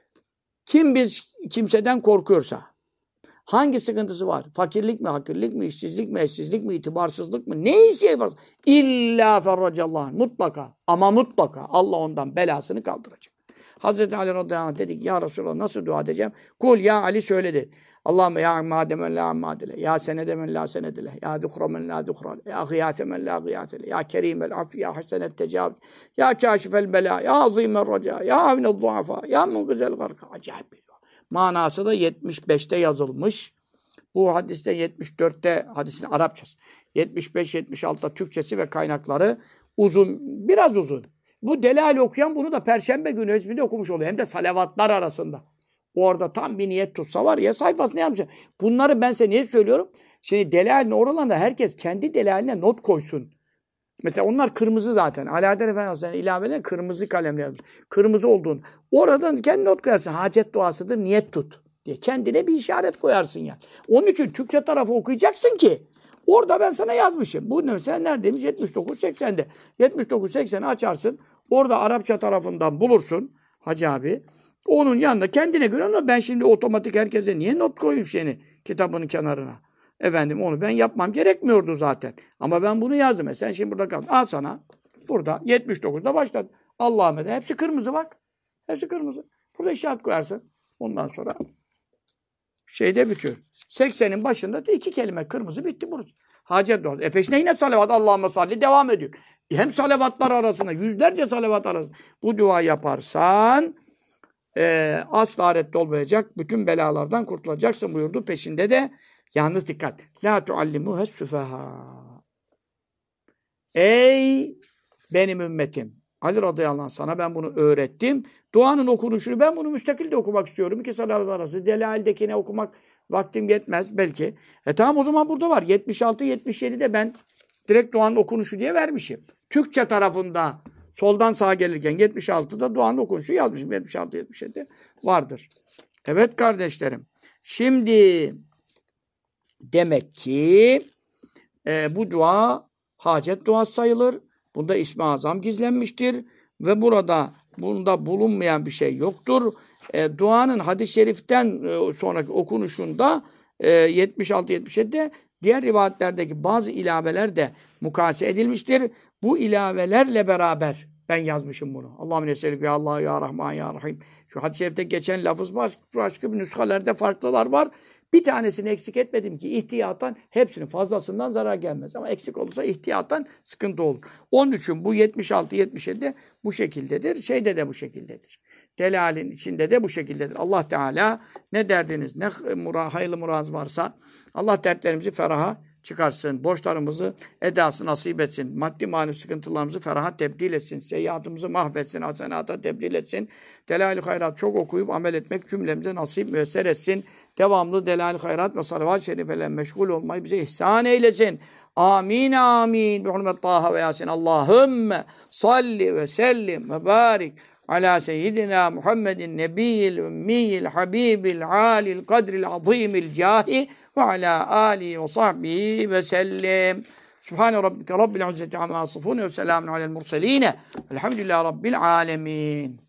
Kimseden korkuyorsa, hangi sıkıntısı var? Fakirlik mi, hakirlik mi, işsizlik mi, eşsizlik mi, itibarsızlık mı? Ne şey var? İlla ferracallah. Mutlaka ama mutlaka Allah ondan belasını kaldıracak. Hazreti Ali radıyallahu anh dedi ki ya Resulallah nasıl dua edeceğim? Kul ya Ali söyledi. Allahümme ya ammademen la ammadele, ya senedemen la senedele, ya duhramen la duhrale, ya gıyasemen la gıyasele, ya kerimel afi, ya hasenet tecavüz, ya kâşifel bela, ya azîmel raca, ya avned duafa, ya mungızel garka. Acayip bir dua. Manası da 75'te yazılmış. Bu hadiste 74'te hadisin Arapçası. 75-76'da Türkçesi ve kaynakları uzun, biraz uzun. Bu Delal okuyan bunu da Perşembe günü hizminde okumuş oluyor. Hem de salavatlar arasında. Orada tam bir niyet tutsa var ya sayfasını yapmış. Bunları ben size niye söylüyorum? Şimdi Delal'in oralarında herkes kendi Delal'ine not koysun. Mesela onlar kırmızı zaten. Alaeddin Efendi Hazretleri'nin ilaveleri kırmızı kalemle yazmış. Kırmızı olduğunu. Oradan kendi not koyarsın. Hacet duasıdır, niyet tut diye. Kendine bir işaret koyarsın yani. Onun için Türkçe tarafı okuyacaksın ki orada ben sana yazmışım. Bu mesela neredeymiş? 79-80'de. 79-80'i açarsın. Orada Arapça tarafından bulursun Hacı abi. Onun yanında kendine göre ama ben şimdi otomatik herkese niye not koyayım seni kitabının kenarına? Efendim onu ben yapmam gerekmiyordu zaten. Ama ben bunu yazdım. Sen şimdi burada kaldın. Al sana. Burada 79'da başladı. Allah'ım eden. Hepsi kırmızı bak. Hepsi kırmızı. Burada işaret koyarsın. Ondan sonra şeyde bitiyor. 80'in başında da 2 kelime kırmızı bitti burası. Hacet duası. Peşine yine salavat. Allahümme salli devam ediyor. Hem salavatlar arasında, yüzlerce salavat arasında bu dua yaparsan asla reddi olmayacak. Bütün belalardan kurtulacaksın buyurdu. Peşinde de yalnız dikkat. La tuallimuhes süfeha. Ey benim ümmetim. Ali radıyallahu anh sana ben bunu öğrettim. Duanın okunuşunu ben bunu müstakil de okumak istiyorum. İki salat arası. Delail'dekine okumak vaktim yetmez belki. Tamam o zaman burada var. 76-77'de ben direkt duanın okunuşu diye vermişim. Türkçe tarafında soldan sağa gelirken 76'da duanın okunuşu yazmışım. 76-77'de vardır. Evet kardeşlerim. Şimdi demek ki bu dua hacet duası sayılır. Bunda İsmi Azam gizlenmiştir. Ve bunda bulunmayan bir şey yoktur. Duanın hadis-i şeriften sonraki okunuşunda 76-77'de diğer rivayetlerdeki bazı ilaveler de mukayese edilmiştir. Bu ilavelerle beraber ben yazmışım bunu. Allahümme nesellik ya Allah ya Rahman ya Rahim. Şu hadis-i şerifte geçen lafız başka bir nüshalerde farklılar var. Bir tanesini eksik etmedim ki ihtiyattan hepsinin fazlasından zarar gelmez. Ama eksik olursa ihtiyattan sıkıntı olur. Onun için bu 76-77'de bu şekildedir. Şeyde de bu şekildedir. Delalin içinde de bu şekildedir. Allah Teala ne derdiniz, ne hayırlı muradınız varsa Allah dertlerimizi feraha çıkarsın. Borçlarımızı edası nasip etsin. Maddi manevi sıkıntılarımızı feraha tebdil etsin. Seyyiatımızı mahvetsin. Hasenata tebdil etsin. Delal-i hayrat çok okuyup amel etmek cümlemize nasip müyesser etsin. Devamlı delal-i hayrat ve salavat-ı şerifeler meşgul olmayı bize ihsan eylesin. Amin amin. Bi hurmet Taha ve Yasin. Allahümme salli ve sellim ve barik ala seyyidina Muhammedin nebiyyil ümmiyil habibil alil kadril azimil cahi ve ala alihi ve sahbihi ve sellem. Subhane rabbike rabbil izzeti amma yasifun ve selamun alel murseline. Elhamdülillahi rabbil alemin.